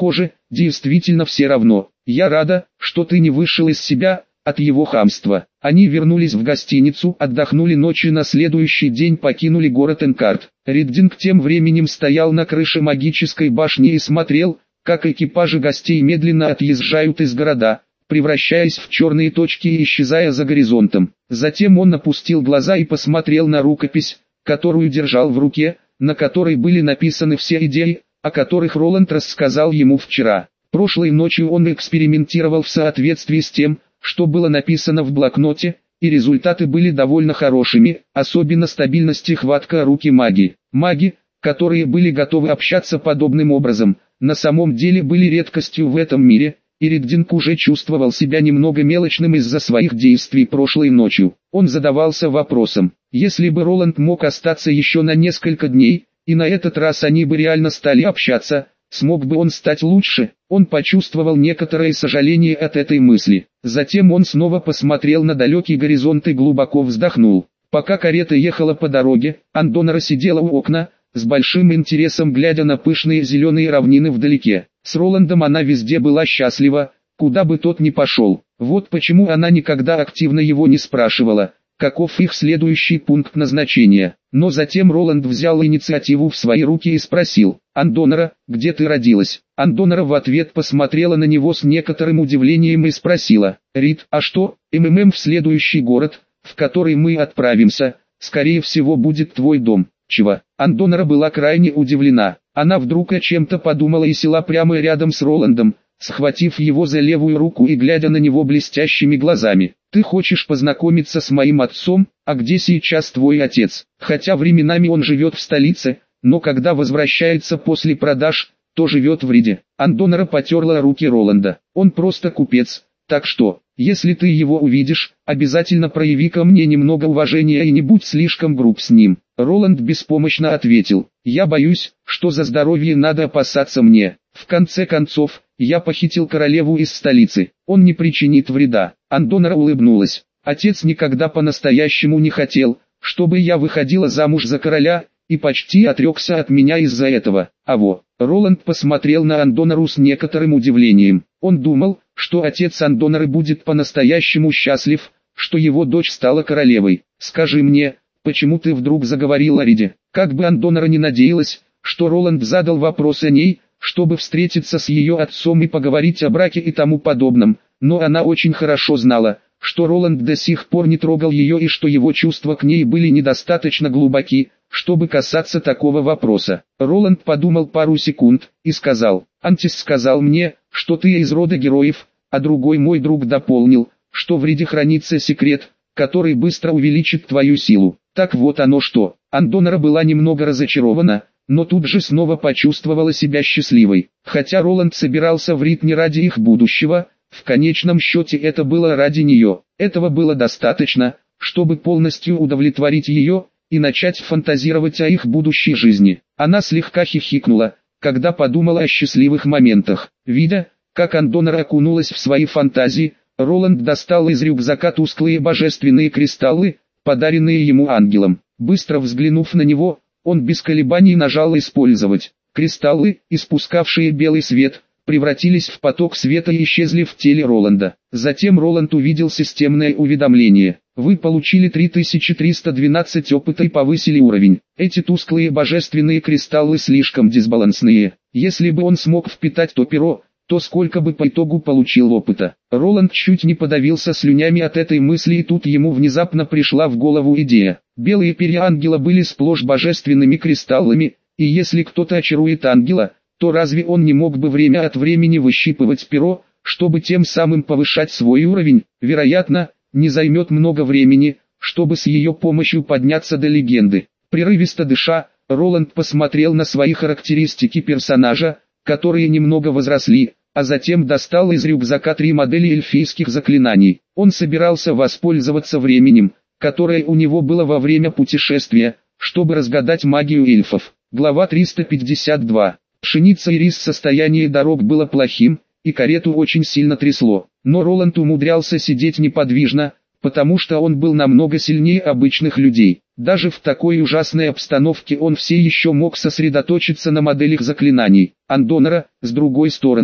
действительно все равно. Я рада, что ты не вышел из себя от его хамства. Они вернулись в гостиницу, отдохнули ночью, на следующий день покинули город Энкарт. Риддинг тем временем стоял на крыше магической башни и смотрел, как экипажи гостей медленно отъезжают из города, превращаясь в черные точки и исчезая за горизонтом. Затем он опустил глаза и посмотрел на рукопись, которую держал в руке, на которой были написаны все идеи, о которых Роланд рассказал ему вчера. Прошлой ночью он экспериментировал в соответствии с тем, что было написано в блокноте, и результаты были довольно хорошими, особенно стабильность и хватка руки маги. Маги, которые были готовы общаться подобным образом, на самом деле были редкостью в этом мире, и Риддинг уже чувствовал себя немного мелочным из-за своих действий прошлой ночью. Он задавался вопросом, если бы Роланд мог остаться еще на несколько дней, и на этот раз они бы реально стали общаться, смог бы он стать лучше? Он почувствовал некоторое сожаление от этой мысли. Затем он снова посмотрел на далекий горизонт и глубоко вздохнул. Пока карета ехала по дороге, Андонара сидела у окна, с большим интересом глядя на пышные зеленые равнины вдалеке. С Роландом она везде была счастлива, куда бы тот ни пошел. Вот почему она никогда активно его не спрашивала, каков их следующий пункт назначения. Но затем Роланд взял инициативу в свои руки и спросил: «Андонара, где ты родилась?» Андонара в ответ посмотрела на него с некоторым удивлением и спросила: «Рид, а что, МММ в следующий город, в который мы отправимся, скорее всего будет твой дом?» «Чего?» Андонара была крайне удивлена. Она вдруг о чем-то подумала и села прямо рядом с Роландом, схватив его за левую руку и глядя на него блестящими глазами. «Ты хочешь познакомиться с моим отцом? А где сейчас твой отец?» Хотя временами он живет в столице, но когда возвращается после продаж, то живет в Риде. Андонара потерла руки Роланда. «Он просто купец, так что, если ты его увидишь, обязательно прояви ко мне немного уважения и не будь слишком груб с ним». Роланд беспомощно ответил: «Я боюсь, что за здоровье надо опасаться мне. В конце концов, я похитил королеву из столицы, он не причинит вреда». Андонара улыбнулась. «Отец никогда по-настоящему не хотел, чтобы я выходила замуж за короля, и почти отрекся от меня из-за этого». А во. Роланд посмотрел на Андонару с некоторым удивлением. Он думал, что отец Андонары будет по-настоящему счастлив, что его дочь стала королевой. «Скажи мне, почему ты вдруг заговорил о Риде?» Как бы Андонара не надеялась, что Роланд задал вопрос о ней, чтобы встретиться с ее отцом и поговорить о браке и тому подобном, но она очень хорошо знала, что Роланд до сих пор не трогал ее и что его чувства к ней были недостаточно глубоки, чтобы касаться такого вопроса. Роланд подумал пару секунд и сказал: «Антис сказал мне, что ты из рода героев», а другой мой друг дополнил, что в Риде хранится секрет, который быстро увеличит твою силу. Так вот оно что». Андонара была немного разочарована, но тут же снова почувствовала себя счастливой. Хотя Роланд собирался в Рид не ради их будущего, в конечном счете это было ради нее. Этого было достаточно, чтобы полностью удовлетворить ее и начать фантазировать о их будущей жизни. Она слегка хихикнула, когда подумала о счастливых моментах. Видя, как Андонара окунулась в свои фантазии, Роланд достал из рюкзака тусклые божественные кристаллы, подаренные ему ангелом. Быстро взглянув на него, он без колебаний нажал «Использовать». Кристаллы, испускавшие белый свет, превратились в поток света и исчезли в теле Роланда. Затем Роланд увидел системное уведомление: «Вы получили три тысячи триста двенадцать опыта и повысили уровень». Эти тусклые божественные кристаллы слишком дисбалансные. Если бы он смог впитать то перо, то сколько бы по итогу получил опыта. Роланд чуть не подавился слюнями от этой мысли, и тут ему внезапно пришла в голову идея. Белые перья ангела были сплошь божественными кристаллами, и если кто-то очарует ангела, то разве он не мог бы время от времени выщипывать перо, чтобы тем самым повышать свой уровень? Вероятно, не займет много времени, чтобы с ее помощью подняться до легенды. Прерывисто дыша, Роланд посмотрел на свои характеристики персонажа, которые немного возросли, а затем достал из рюкзака три модели эльфийских заклинаний. Он собирался воспользоваться временем, которое у него было во время путешествия, чтобы разгадать магию эльфов. Глава триста пятьдесят два. Пшеница и рис. Состояние дорог было плохим, и карету очень сильно трясло. Но Роланд умудрялся сидеть неподвижно, потому что он был намного сильнее обычных людей. Даже в такой ужасной обстановке он все еще мог сосредоточиться на моделях заклинаний. Андонара, с другой стороны,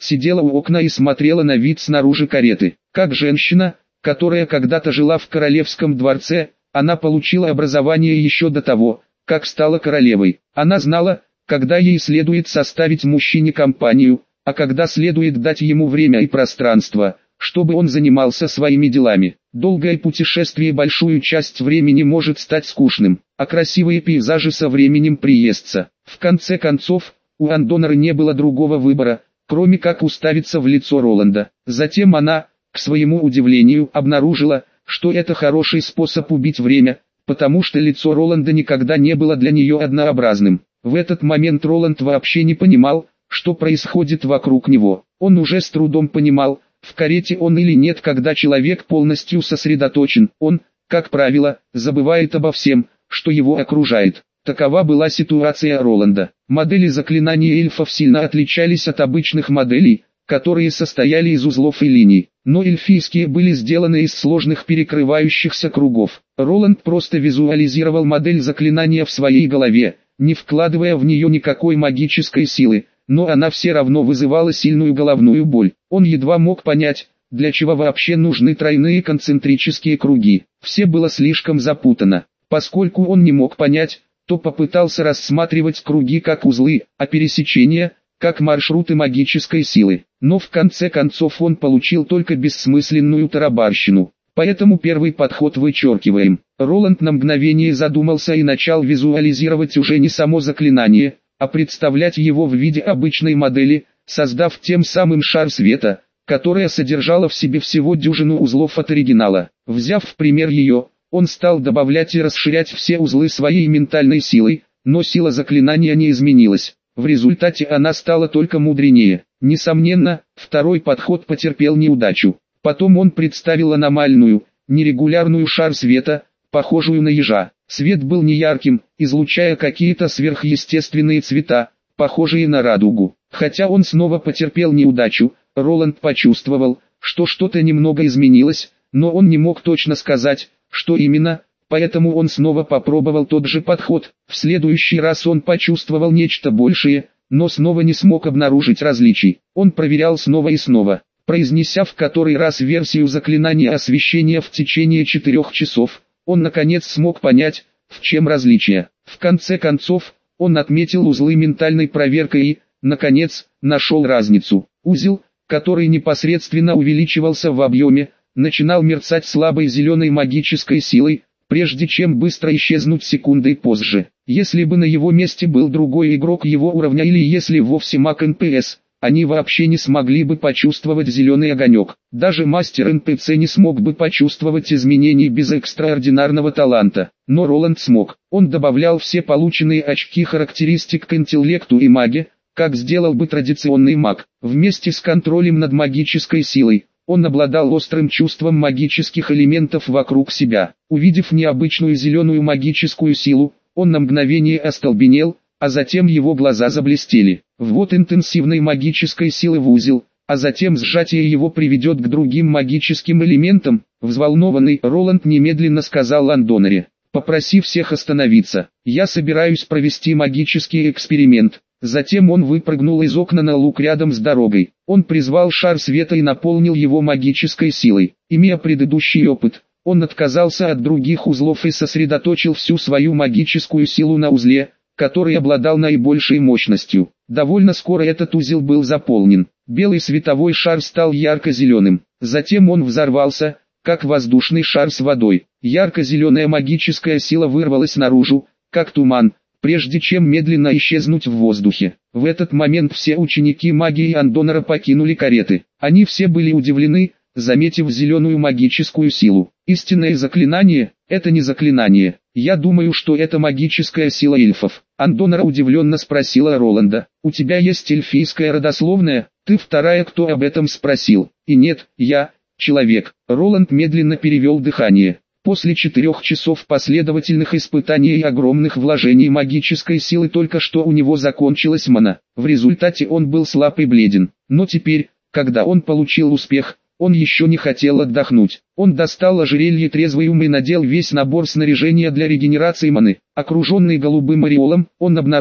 сидела у окна и смотрела на вид снаружи кареты. Как женщина, которая когда-то жила в королевском дворце, она получила образование еще до того, как стала королевой. Она знала, когда ей следует составить мужчине компанию, а когда следует дать ему время и пространство, чтобы он занимался своими делами. Долгое путешествие большую часть времени может стать скучным, а красивые пейзажи со временем приестся. В конце концов, у Андоноры не было другого выбора, кроме как уставиться в лицо Роланда. Затем она, к своему удивлению, обнаружила, что это хороший способ убить время, потому что лицо Роланда никогда не было для нее однообразным. В этот момент Роланд вообще не понимал, что происходит вокруг него. Он уже с трудом понимал, в карете он или нет, когда человек полностью сосредоточен. Он, как правило, забывает обо всем, что его окружает. Такова была ситуация Роланда. Модели заклинаний эльфов сильно отличались от обычных моделей, которые состояли из узлов и линий, но эльфийские были сделаны из сложных перекрывающихся кругов. Роланд просто визуализировал модель заклинания в своей голове, не вкладывая в нее никакой магической силы, но она все равно вызывала сильную головную боль. Он едва мог понять, для чего вообще нужны тройные концентрические круги. Все было слишком запутано. Поскольку он не мог понять, то попытался рассматривать круги как узлы, а пересечения – как маршруты магической силы. Но в конце концов он получил только бессмысленную тарабарщину. Поэтому первый подход вычеркиваем. Роланд на мгновение задумался и начал визуализировать уже не само заклинание, а представлять его в виде обычной модели, создав тем самым шар света, которая содержала в себе всего дюжину узлов от оригинала. Взяв в пример ее, он стал добавлять и расширять все узлы своей ментальной силой, но сила заклинания не изменилась. В результате она стала только мудренее. Несомненно, второй подход потерпел неудачу. Потом он представил аномальную, нерегулярную шар света, похожую на ежа. Свет был неярким, излучая какие-то сверхъестественные цвета, похожие на радугу. Хотя он снова потерпел неудачу, Роланд почувствовал, что что-то немного изменилось, но он не мог точно сказать, что именно. Поэтому он снова попробовал тот же подход. В следующий раз он почувствовал нечто большее, но снова не смог обнаружить различий. Он проверял снова и снова, произнеся в который раз версию заклинания освещения в течение четырех часов. Он наконец смог понять, в чем различие. В конце концов, он отметил узлы ментальной проверкой и, наконец, нашел разницу. Узел, который непосредственно увеличивался в объеме, начинал мерцать слабой зеленой магической силой, прежде чем быстро исчезнуть секундой позже. Если бы на его месте был другой игрок его уровня или если вовсе маг эн пи эс, они вообще не смогли бы почувствовать зеленый огонек. Даже мастер эн пи си не смог бы почувствовать изменений без экстраординарного таланта. Но Роланд смог. Он добавлял все полученные очки характеристик к интеллекту и маге, как сделал бы традиционный маг. Вместе с контролем над магической силой, он обладал острым чувством магических элементов вокруг себя. Увидев необычную зеленую магическую силу, он на мгновение остолбенел, а затем его глаза заблестели. Ввод интенсивной магической силы в узел, а затем сжатие его приведет к другим магическим элементам. Взволнованный Роланд немедленно сказал Андоноре: «Попроси всех остановиться, я собираюсь провести магический эксперимент». Затем он выпрыгнул из окна на луг рядом с дорогой. Он призвал шар света и наполнил его магической силой. Имея предыдущий опыт, он отказался от других узлов и сосредоточил всю свою магическую силу на узле, который обладал наибольшей мощностью. Довольно скоро этот узел был заполнен. Белый световой шар стал ярко-зеленым. Затем он взорвался, как воздушный шар с водой. Ярко-зеленая магическая сила вырвалась наружу, как туман, прежде чем медленно исчезнуть в воздухе. В этот момент все ученики магии Андонора покинули кареты. Они все были удивлены, заметив зеленую магическую силу. Истинное заклинание – это не заклинание. Я думаю, что это магическая сила эльфов. Андонора удивленно спросила Роланда: «У тебя есть эльфийская родословная? Ты вторая, кто об этом спросил». «И нет, я – человек». Роланд медленно перевел дыхание. После четырех часов последовательных испытаний и огромных вложений магической силы только что у него закончилась мана. В результате он был слаб и бледен. Но теперь, когда он получил успех, он еще не хотел отдохнуть. Он достал ожерелье трезвый ум и надел весь набор снаряжения для регенерации маны. Окруженный голубым ореолом, он обнаружил,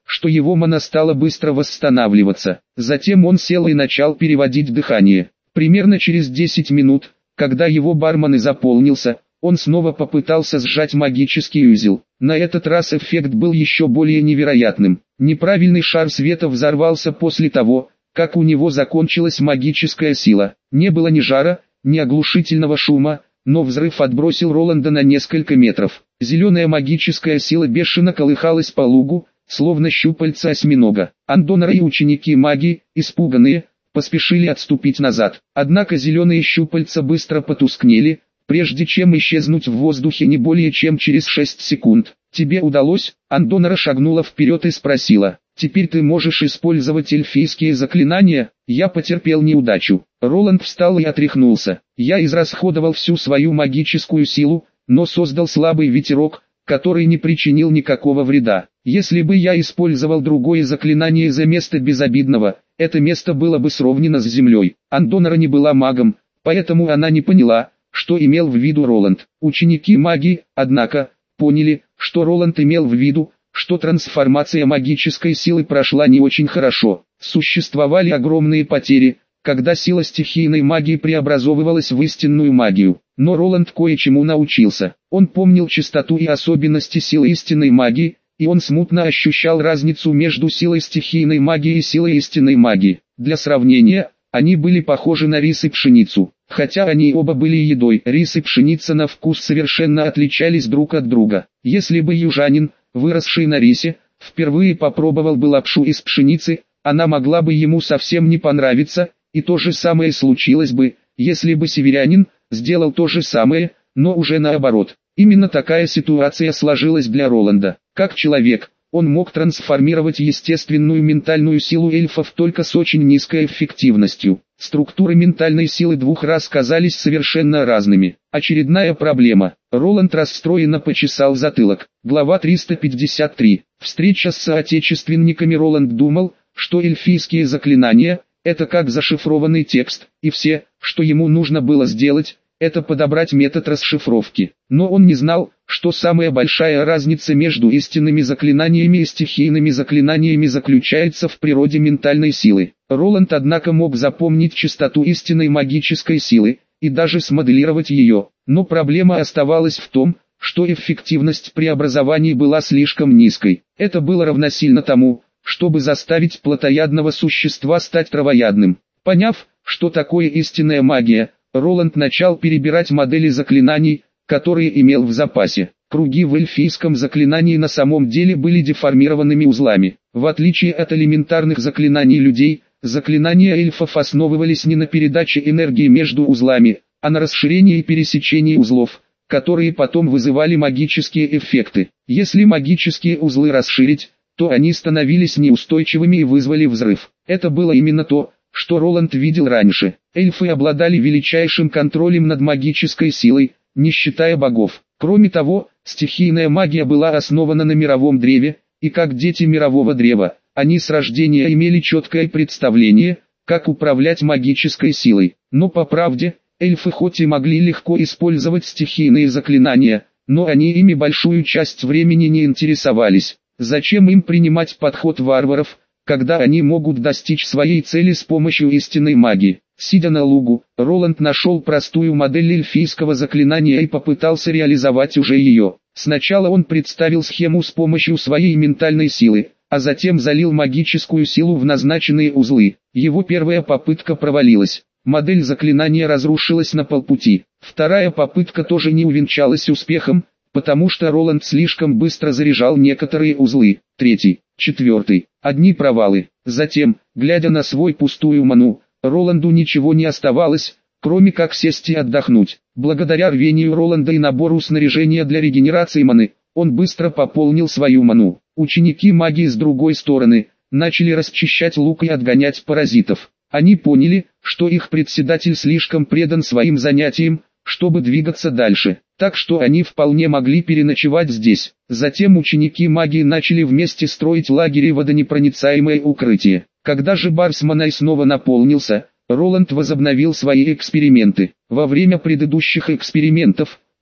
что его мана стала быстро восстанавливаться. Затем он сел и начал переводить дыхание. Примерно через десять минут, когда его барман и заполнился, он снова попытался сжать магический узел. На этот раз эффект был еще более невероятным. Неправильный шар света взорвался после того, как у него закончилась магическая сила. Не было ни жара, ни оглушительного шума, но взрыв отбросил Роланда на несколько метров. Зеленая магическая сила бешено колыхалась по лугу, словно щупальца осьминога. Андонеры и ученики магии, испуганные, поспешили отступить назад. Однако зеленые щупальца быстро потускнели, прежде чем исчезнуть в воздухе не более чем через шесть секунд. «Тебе удалось?» Андонера шагнула вперед и спросила. «Теперь ты можешь использовать эльфийские заклинания?» «Я потерпел неудачу». Роланд встал и отряхнулся. «Я израсходовал всю свою магическую силу, но создал слабый ветерок, который не причинил никакого вреда. Если бы я использовал другое заклинание за место безобидного, это место было бы сровнено с землей». Андонера не была магом, поэтому она не поняла, что имел в виду Роланд. Ученики магии, однако, поняли, что Роланд имел в виду, что трансформация магической силы прошла не очень хорошо. Существовали огромные потери, когда сила стихийной магии преобразовывалась в истинную магию. Но Роланд кое-чему научился. Он помнил частоту и особенности силы истинной магии, и он смутно ощущал разницу между силой стихийной магии и силой истинной магии. Для сравнения, они были похожи на рис и пшеницу. Хотя они оба были едой, рис и пшеница на вкус совершенно отличались друг от друга. Если бы южанин, выросший на рисе, впервые попробовал бы лапшу из пшеницы, она могла бы ему совсем не понравиться, и то же самое случилось бы, если бы северянин сделал то же самое, но уже наоборот. Именно такая ситуация сложилась для Роланда. Как человек, он мог трансформировать естественную ментальную силу эльфов только с очень низкой эффективностью. Структуры ментальной силы двух рас казались совершенно разными. Очередная проблема. Роланд расстроенно почесал затылок. Глава триста пятьдесят три. Встреча с соотечественниками. Роланд думал, что эльфийские заклинания – это как зашифрованный текст, и все, что ему нужно было сделать, это подобрать метод расшифровки. Но он не знал, что самая большая разница между истинными заклинаниями и стихийными заклинаниями заключается в природе ментальной силы. Роланд, однако, мог запомнить частоту истинной магической силы, и даже смоделировать ее. Но проблема оставалась в том, что эффективность преобразований была слишком низкой. Это было равносильно тому, чтобы заставить плотоядного существа стать травоядным. Поняв, что такое истинная магия, Роланд начал перебирать модели заклинаний, которые имел в запасе. Круги в эльфийском заклинании на самом деле были деформированными узлами. В отличие от элементарных заклинаний людей, заклинания эльфов основывались не на передаче энергии между узлами, а на расширении и пересечении узлов, которые потом вызывали магические эффекты. Если магические узлы расширить, то они становились неустойчивыми и вызвали взрыв. Это было именно то, что Роланд видел раньше. Эльфы обладали величайшим контролем над магической силой, не считая богов. Кроме того, стихийная магия была основана на мировом древе, и как дети мирового древа, они с рождения имели четкое представление, как управлять магической силой. Но по правде, эльфы хоть и могли легко использовать стихийные заклинания, но они ими большую часть времени не интересовались. Зачем им принимать подход варваров, когда они могут достичь своей цели с помощью истинной магии? Сидя на лугу, Роланд нашел простую модель эльфийского заклинания и попытался реализовать уже ее. Сначала он представил схему с помощью своей ментальной силы, а затем залил магическую силу в назначенные узлы. Его первая попытка провалилась. Модель заклинания разрушилась на полпути. Вторая попытка тоже не увенчалась успехом, потому что Роланд слишком быстро заряжал некоторые узлы. Третий, четвертый, одни провалы. Затем, глядя на свой пустую ману, Роланду ничего не оставалось, кроме как сесть и отдохнуть. Благодаря рвению Роланда и набору снаряжения для регенерации маны, он быстро пополнил свою ману. Ученики магии с другой стороны, начали расчищать лук и отгонять паразитов. Они поняли, что их председатель слишком предан своим занятиям, чтобы двигаться дальше, так что они вполне могли переночевать здесь. Затем ученики магии начали вместе строить лагерь и водонепроницаемое укрытие. Когда же бар с маной снова наполнился, Роланд возобновил свои эксперименты. Во время предыдущих экспериментов,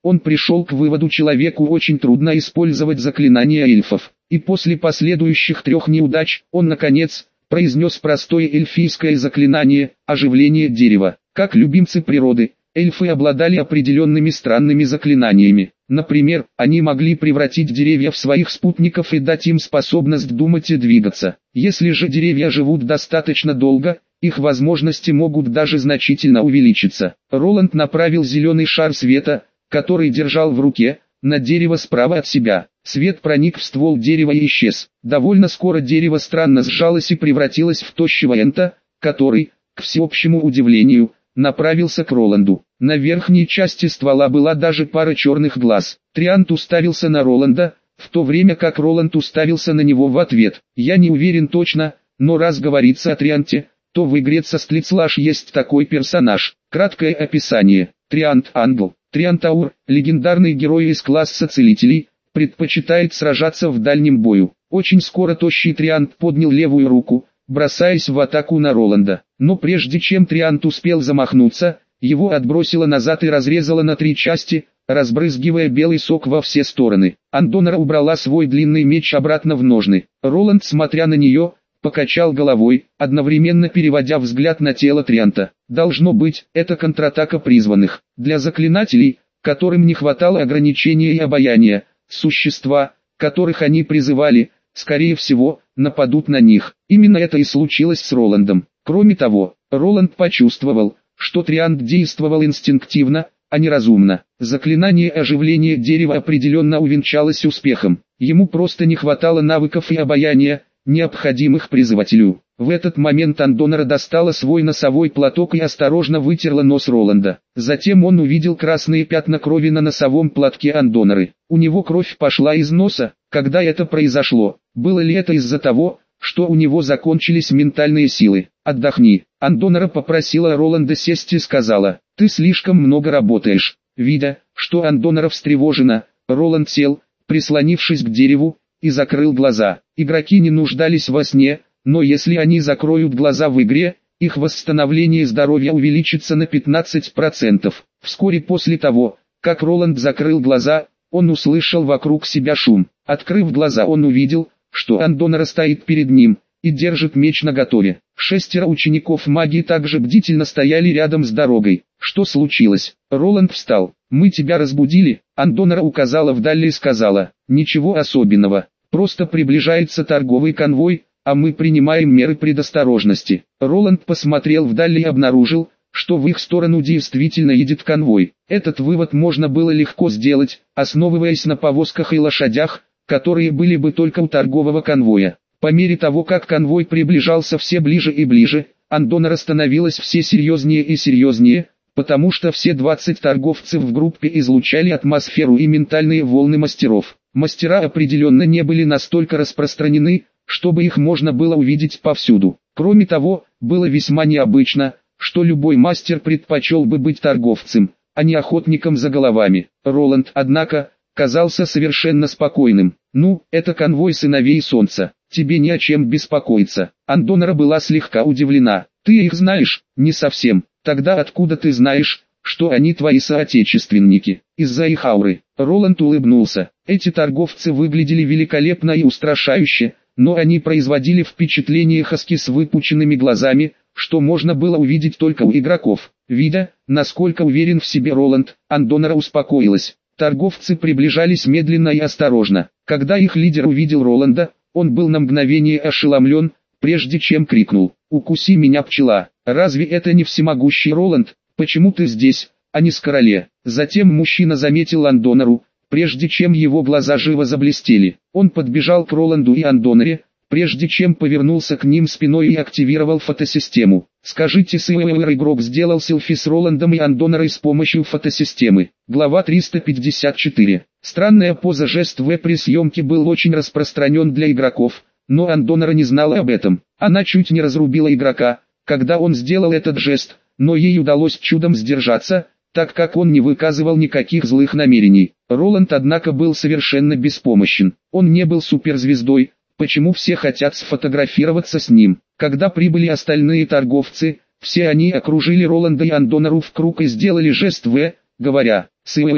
он пришел к выводу: человеку очень трудно использовать заклинания эльфов. И после последующих трех неудач, он наконец произнес простое эльфийское заклинание «Оживление дерева». Как любимцы природы, эльфы обладали определенными странными заклинаниями. Например, они могли превратить деревья в своих спутников и дать им способность думать и двигаться. Если же деревья живут достаточно долго, их возможности могут даже значительно увеличиться. Роланд направил зеленый шар света, который держал в руке, на дерево справа от себя. Свет проник в ствол дерева и исчез. Довольно скоро дерево странно сжалось и превратилось в тощего энта, который, к всеобщему удивлению, направился к Роланду. На верхней части ствола была даже пара черных глаз. Триант уставился на Роланда, в то время как Роланд уставился на него в ответ. «Я не уверен точно, но раз говорится о Трианте, то в игре Состлицлаш есть такой персонаж». Краткое описание. Триант Англ. Триантаур, легендарный герой из класса целителей, предпочитает сражаться в дальнем бою. Очень скоро тощий Триант поднял левую руку, бросаясь в атаку на Роланда. Но прежде чем Триант успел замахнуться, его отбросило назад и разрезало на три части, разбрызгивая белый сок во все стороны. Андонара убрала свой длинный меч обратно в ножны. Роланд, смотря на нее, покачал головой, одновременно переводя взгляд на тело Трианта. Должно быть, это контратака призванных. Для заклинателей, которым не хватало ограничения и обаяния, существа, которых они призывали, скорее всего, нападут на них. Именно это и случилось с Роландом. Кроме того, Роланд почувствовал, что Триант действовал инстинктивно, а не разумно. Заклинание оживления дерева определенно увенчалось успехом. Ему просто не хватало навыков и обаяния, необходимых призывателю. В этот момент Андонара достала свой носовой платок и осторожно вытерла нос Роланда. Затем он увидел красные пятна крови на носовом платке Андонары. У него кровь пошла из носа. Когда это произошло? Было ли это из-за того, что у него закончились ментальные силы? «Отдохни». Андонара попросила Роланда сесть и сказала: «Ты слишком много работаешь». Видя, что Андонара встревожена, Роланд сел, прислонившись к дереву, и закрыл глаза. Игроки не нуждались во сне, но если они закроют глаза в игре, их восстановление здоровья увеличится на пятнадцать процентов. Вскоре после того, как Роланд закрыл глаза, он услышал вокруг себя шум. Открыв глаза, он увидел, что Андонара стоит перед ним и держит меч наготове. Шестеро учеников магии также бдительно стояли рядом с дорогой. «Что случилось?» Роланд встал. «Мы тебя разбудили?» Андонара указала вдаль и сказала: «Ничего особенного. Просто приближается торговый конвой, а мы принимаем меры предосторожности». Роланд посмотрел вдаль и обнаружил, что в их сторону действительно едет конвой. Этот вывод можно было легко сделать, основываясь на повозках и лошадях, которые были бы только у торгового конвоя. По мере того, как конвой приближался все ближе и ближе, Андонара становилась все серьезнее и серьезнее, потому что все двадцать торговцев в группе излучали атмосферу и ментальные волны мастеров. Мастера определенно не были настолько распространены, чтобы их можно было увидеть повсюду. Кроме того, было весьма необычно, что любой мастер предпочел бы быть торговцем, а не охотником за головами. Роланд, однако, казался совершенно спокойным. «Ну, это конвой сыновей солнца. Тебе не о чем беспокоиться». Андонара была слегка удивлена. «Ты их знаешь?» «Не совсем». «Тогда откуда ты знаешь, что они твои соотечественники?» «Из-за их ауры». Роланд улыбнулся. Эти торговцы выглядели великолепно и устрашающе, но они производили впечатление хаски с выпученными глазами, что можно было увидеть только у игроков. Видя, насколько уверен в себе Роланд, Андонара успокоилась. Торговцы приближались медленно и осторожно. Когда их лидер увидел Роланда, он был на мгновение ошеломлен, прежде чем крикнул: «Укуси меня, пчела!» «Разве это не всемогущий Роланд? Почему ты здесь, а не с короле?» Затем мужчина заметил Андонару, прежде чем его глаза живо заблестели. Он подбежал к Роланду и Андонаре, прежде чем повернулся к ним спиной и активировал фотосистему. «Скажите, сэр, игрок сделал селфи с Роландом и Андонарой с помощью фотосистемы». Глава триста пятьдесят четыре. Странная поза жест в при съемке был очень распространен для игроков, но Андонара не знала об этом. Она чуть не разрубила игрока, когда он сделал этот жест, но ей удалось чудом сдержаться, так как он не выказывал никаких злых намерений. Роланд, однако, был совершенно беспомощен. Он не был суперзвездой, почему все хотят сфотографироваться с ним. Когда прибыли остальные торговцы, все они окружили Роланда и Андонару в круг и сделали жест «В», говоря: «Сэр».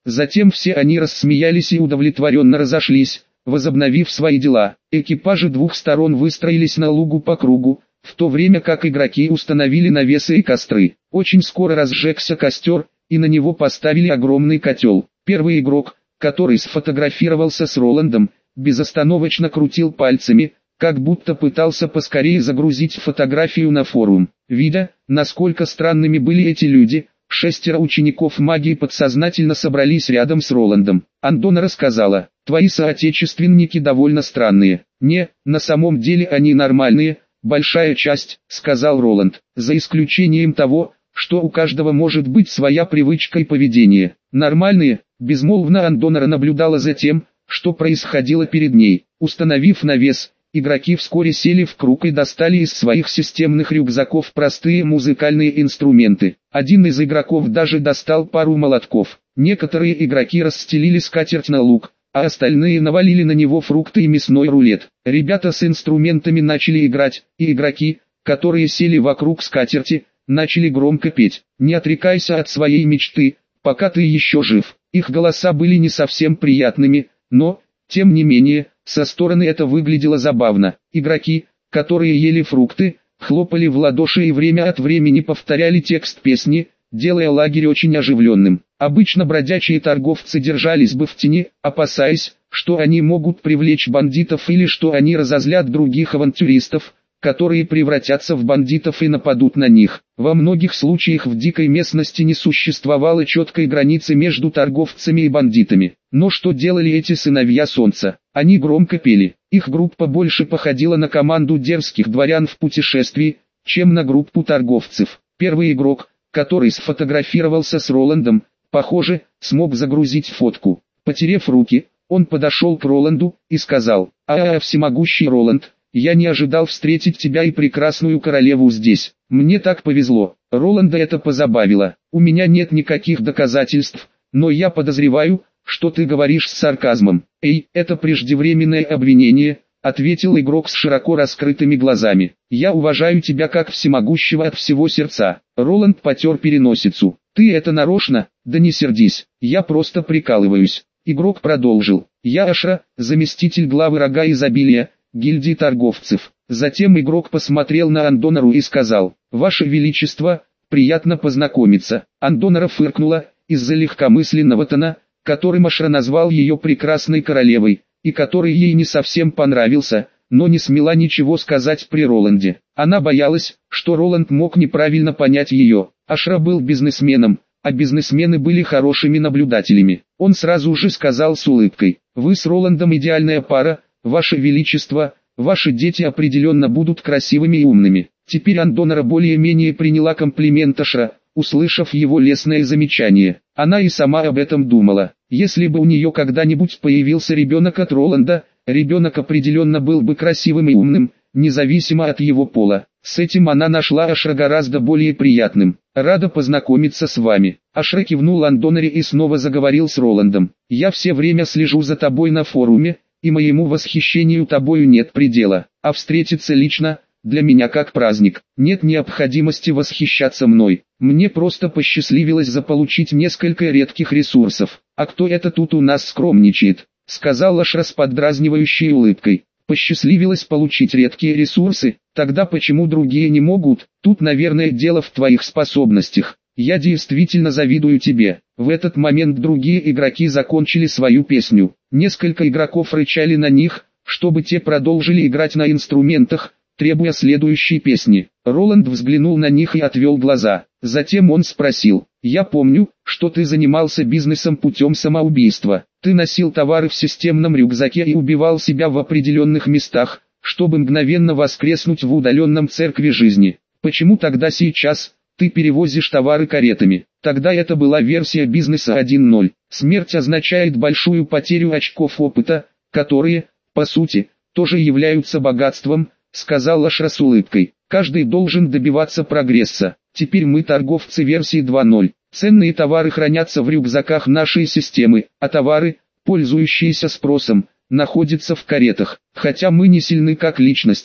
Затем все они рассмеялись и удовлетворенно разошлись, возобновив свои дела. Экипажи двух сторон выстроились на лугу по кругу, в то время как игроки установили навесы и костры. Очень скоро разжегся костер, и на него поставили огромный котел. Первый игрок, который сфотографировался с Роландом, безостановочно крутил пальцами, как будто пытался поскорее загрузить фотографию на форум. Видя, насколько странными были эти люди, шестеро учеников магии подсознательно собрались рядом с Роландом. Андона рассказала: «Твои соотечественники довольно странные». «Не, на самом деле они нормальные, большая часть», — сказал Роланд, «за исключением того, что у каждого может быть своя привычка и поведение». «Нормальные», — безмолвно Андонара наблюдала за тем, что происходило перед ней. Установив навес, игроки вскоре сели в круг и достали из своих системных рюкзаков простые музыкальные инструменты. Один из игроков даже достал пару молотков. Некоторые игроки расстелили скатерть на луг, а остальные навалили на него фрукты и мясной рулет. Ребята с инструментами начали играть, и игроки, которые сели вокруг скатерти, начали громко петь. «Не отрекайся от своей мечты, пока ты еще жив». Их голоса были не совсем приятными, но, тем не менее, со стороны это выглядело забавно. Игроки, которые ели фрукты, хлопали в ладоши и время от времени повторяли текст песни, делая лагерь очень оживленным. Обычно бродячие торговцы держались бы в тени, опасаясь, что они могут привлечь бандитов или что они разозлят других авантюристов, которые превратятся в бандитов и нападут на них. Во многих случаях в дикой местности не существовало четкой границы между торговцами и бандитами. Но что делали эти сыновья солнца? Они громко пели. Их группа больше походила на команду дерзких дворян в путешествии, чем на группу торговцев. Первый игрок, который сфотографировался с Роландом, похоже, смог загрузить фотку. Потерев руки, он подошел к Роланду и сказал: «А-а-а, всемогущий Роланд, я не ожидал встретить тебя и прекрасную королеву здесь. Мне так повезло». Роланда это позабавило. «У меня нет никаких доказательств, но я подозреваю, что ты говоришь с сарказмом». «Эй, это преждевременное обвинение», — ответил игрок с широко раскрытыми глазами. «Я уважаю тебя как всемогущего от всего сердца». Роланд потер переносицу. «Ты это нарочно? Да не сердись, я просто прикалываюсь». Игрок продолжил: «Я Ашра, заместитель главы Рога Изобилия, гильдии торговцев». Затем игрок посмотрел на Андонару и сказал: «Ваше Величество, приятно познакомиться». Андонара фыркнула из-за легкомысленного тона, которым Ашра назвал ее прекрасной королевой, и который ей не совсем понравился, но не смела ничего сказать при Роланде. Она боялась, что Роланд мог неправильно понять ее. Ашра был бизнесменом, а бизнесмены были хорошими наблюдателями. Он сразу же сказал с улыбкой: «Вы с Роландом идеальная пара, Ваше Величество, ваши дети определенно будут красивыми и умными». Теперь Андонара более-менее приняла комплимент Ашра, услышав его лестное замечание. Она и сама об этом думала. Если бы у нее когда-нибудь появился ребенок от Роланда, ребенок определенно был бы красивым и умным, независимо от его пола. С этим она нашла Ашра гораздо более приятным. «Рада познакомиться с вами». Ашра кивнул Андонаре и снова заговорил с Роландом. «Я все время слежу за тобой на форуме, и моему восхищению тобою нет предела. А встретиться лично, для меня как праздник. Нет необходимости восхищаться мной. Мне просто посчастливилось заполучить несколько редких ресурсов. А кто это тут у нас скромничает?» — сказал Ашра с поддразнивающей улыбкой. «Посчастливилось получить редкие ресурсы? Тогда почему другие не могут? Тут, наверное, дело в твоих способностях. Я действительно завидую тебе». В этот момент другие игроки закончили свою песню. Несколько игроков рычали на них, чтобы те продолжили играть на инструментах, требуя следующей песни. Роланд взглянул на них и отвел глаза. Затем он спросил: «Я помню, что ты занимался бизнесом путем самоубийства. Ты носил товары в системном рюкзаке и убивал себя в определенных местах, чтобы мгновенно воскреснуть в удаленном церкви жизни. Почему тогда сейчас ты перевозишь товары каретами?» Тогда это была версия бизнеса один ноль. Смерть означает большую потерю очков опыта, которые, по сути, тоже являются богатством, сказал Ашра с улыбкой. Каждый должен добиваться прогресса. Теперь мы торговцы версии два ноль. Ценные товары хранятся в рюкзаках нашей системы, а товары, пользующиеся спросом, находятся в каретах. Хотя мы не сильны как личности,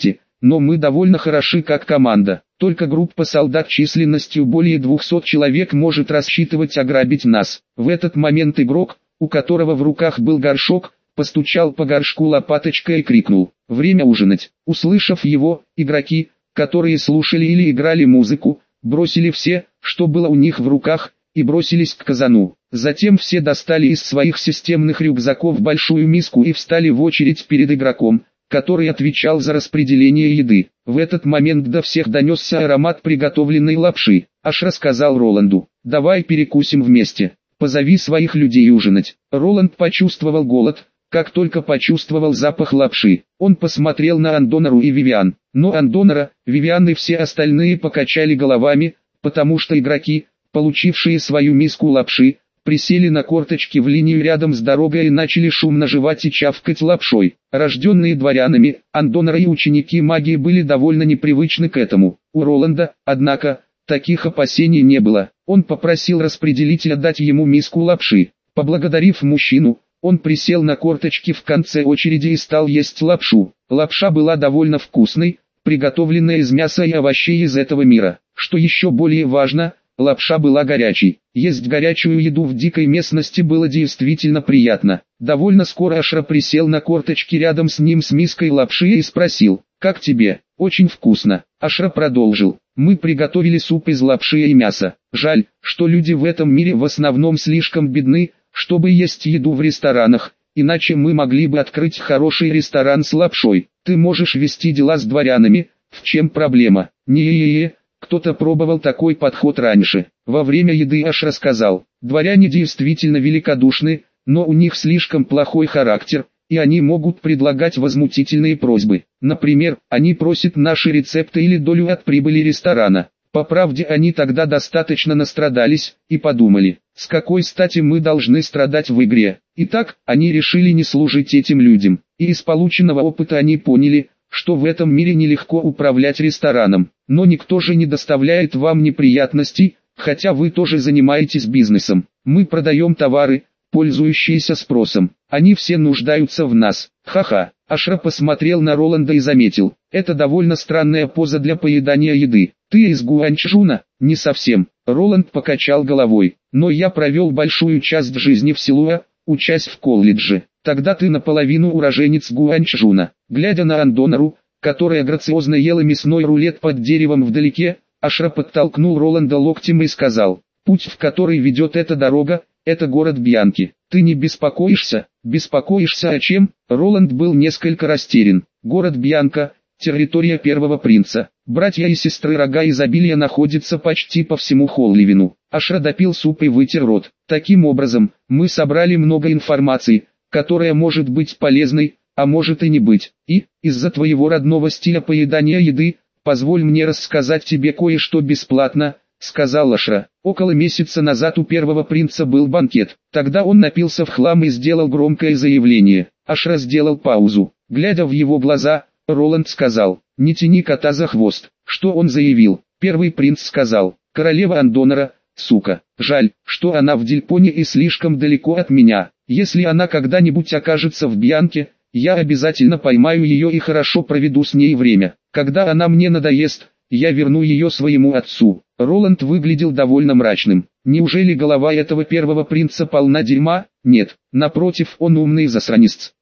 но мы довольно хороши как команда. Только группа солдат численностью более двухсот человек может рассчитывать ограбить нас. В этот момент игрок, у которого в руках был горшок, постучал по горшку лопаточкой и крикнул: «Время ужинать!». Услышав его, игроки, которые слушали или играли музыку, бросили все, что было у них в руках, и бросились к казану. Затем все достали из своих системных рюкзаков большую миску и встали в очередь перед игроком, который отвечал за распределение еды. В этот момент до всех донесся аромат приготовленной лапши. Аш рассказал Роланду: «Давай перекусим вместе, позови своих людей ужинать». Роланд почувствовал голод, как только почувствовал запах лапши. Он посмотрел на Андонару и Вивиан, но Андонара, Вивиан и все остальные покачали головами, потому что игроки, получившие свою миску лапши, присели на корточки в линию рядом с дорогой и начали шумно жевать и чавкать лапшой. Рожденные дворянами, Андонара и ученики магии были довольно непривычны к этому. У Роланда, однако, таких опасений не было. Он попросил распределителя дать ему миску лапши. Поблагодарив мужчину, он присел на корточки в конце очереди и стал есть лапшу. Лапша была довольно вкусной, приготовленная из мяса и овощей из этого мира. Что еще более важно, лапша была горячей. Есть горячую еду в дикой местности было действительно приятно. Довольно скоро Ашра присел на корточки рядом с ним с миской лапши и спросил: «Как тебе?» «Очень вкусно». Ашра продолжил: «Мы приготовили суп из лапши и мяса. Жаль, что люди в этом мире в основном слишком бедны, чтобы есть еду в ресторанах, иначе мы могли бы открыть хороший ресторан с лапшой. Ты можешь вести дела с дворянами, в чем проблема?» «Не-е-е». Кто-то пробовал такой подход раньше. Во время еды Аш рассказал: «Дворяне действительно великодушны, но у них слишком плохой характер, и они могут предлагать возмутительные просьбы. Например, они просят наши рецепты или долю от прибыли ресторана. По правде, они тогда достаточно настрадались, и подумали, с какой стати мы должны страдать в игре. Итак, они решили не служить этим людям, и из полученного опыта они поняли, что в этом мире нелегко управлять рестораном. Но никто же не доставляет вам неприятностей, хотя вы тоже занимаетесь бизнесом. Мы продаем товары, пользующиеся спросом. Они все нуждаются в нас. Ха-ха». Ашра посмотрел на Роланда и заметил: «Это довольно странная поза для поедания еды. Ты из Гуанчжуна?» «Не совсем». Роланд покачал головой. «Но я провел большую часть жизни в Силуа, учась в колледже. Тогда ты наполовину уроженец Гуанчжуна». Глядя на Андонару, которая грациозно ела мясной рулет под деревом вдалеке, Ашра подтолкнул Роланда локтем и сказал: «Путь, в который ведет эта дорога, это город Бьянки. Ты не беспокоишься?» «Беспокоишься о чем?» Роланд был несколько растерян. Город Бьянка, территория первого принца. Братья и сестры Рога изобилия находятся почти по всему Холливину. Ашра допил суп и вытер рот. «Таким образом, мы собрали много информации, которая может быть полезной, а может и не быть. И, из-за твоего родного стиля поедания еды, позволь мне рассказать тебе кое-что бесплатно», — сказал Ашра. «Около месяца назад у первого принца был банкет. Тогда он напился в хлам и сделал громкое заявление». Ашра сделал паузу. Глядя в его глаза, Роланд сказал: «Не тяни кота за хвост». Что он заявил? Первый принц сказал: «Королева Андонара, сука. Жаль, что она в Дельпоне и слишком далеко от меня. Если она когда-нибудь окажется в Бьянке, я обязательно поймаю ее и хорошо проведу с ней время. Когда она мне надоест, я верну ее своему отцу». Роланд выглядел довольно мрачным. Неужели голова этого первого принца полна дерьма? Нет, напротив, он умный засранец.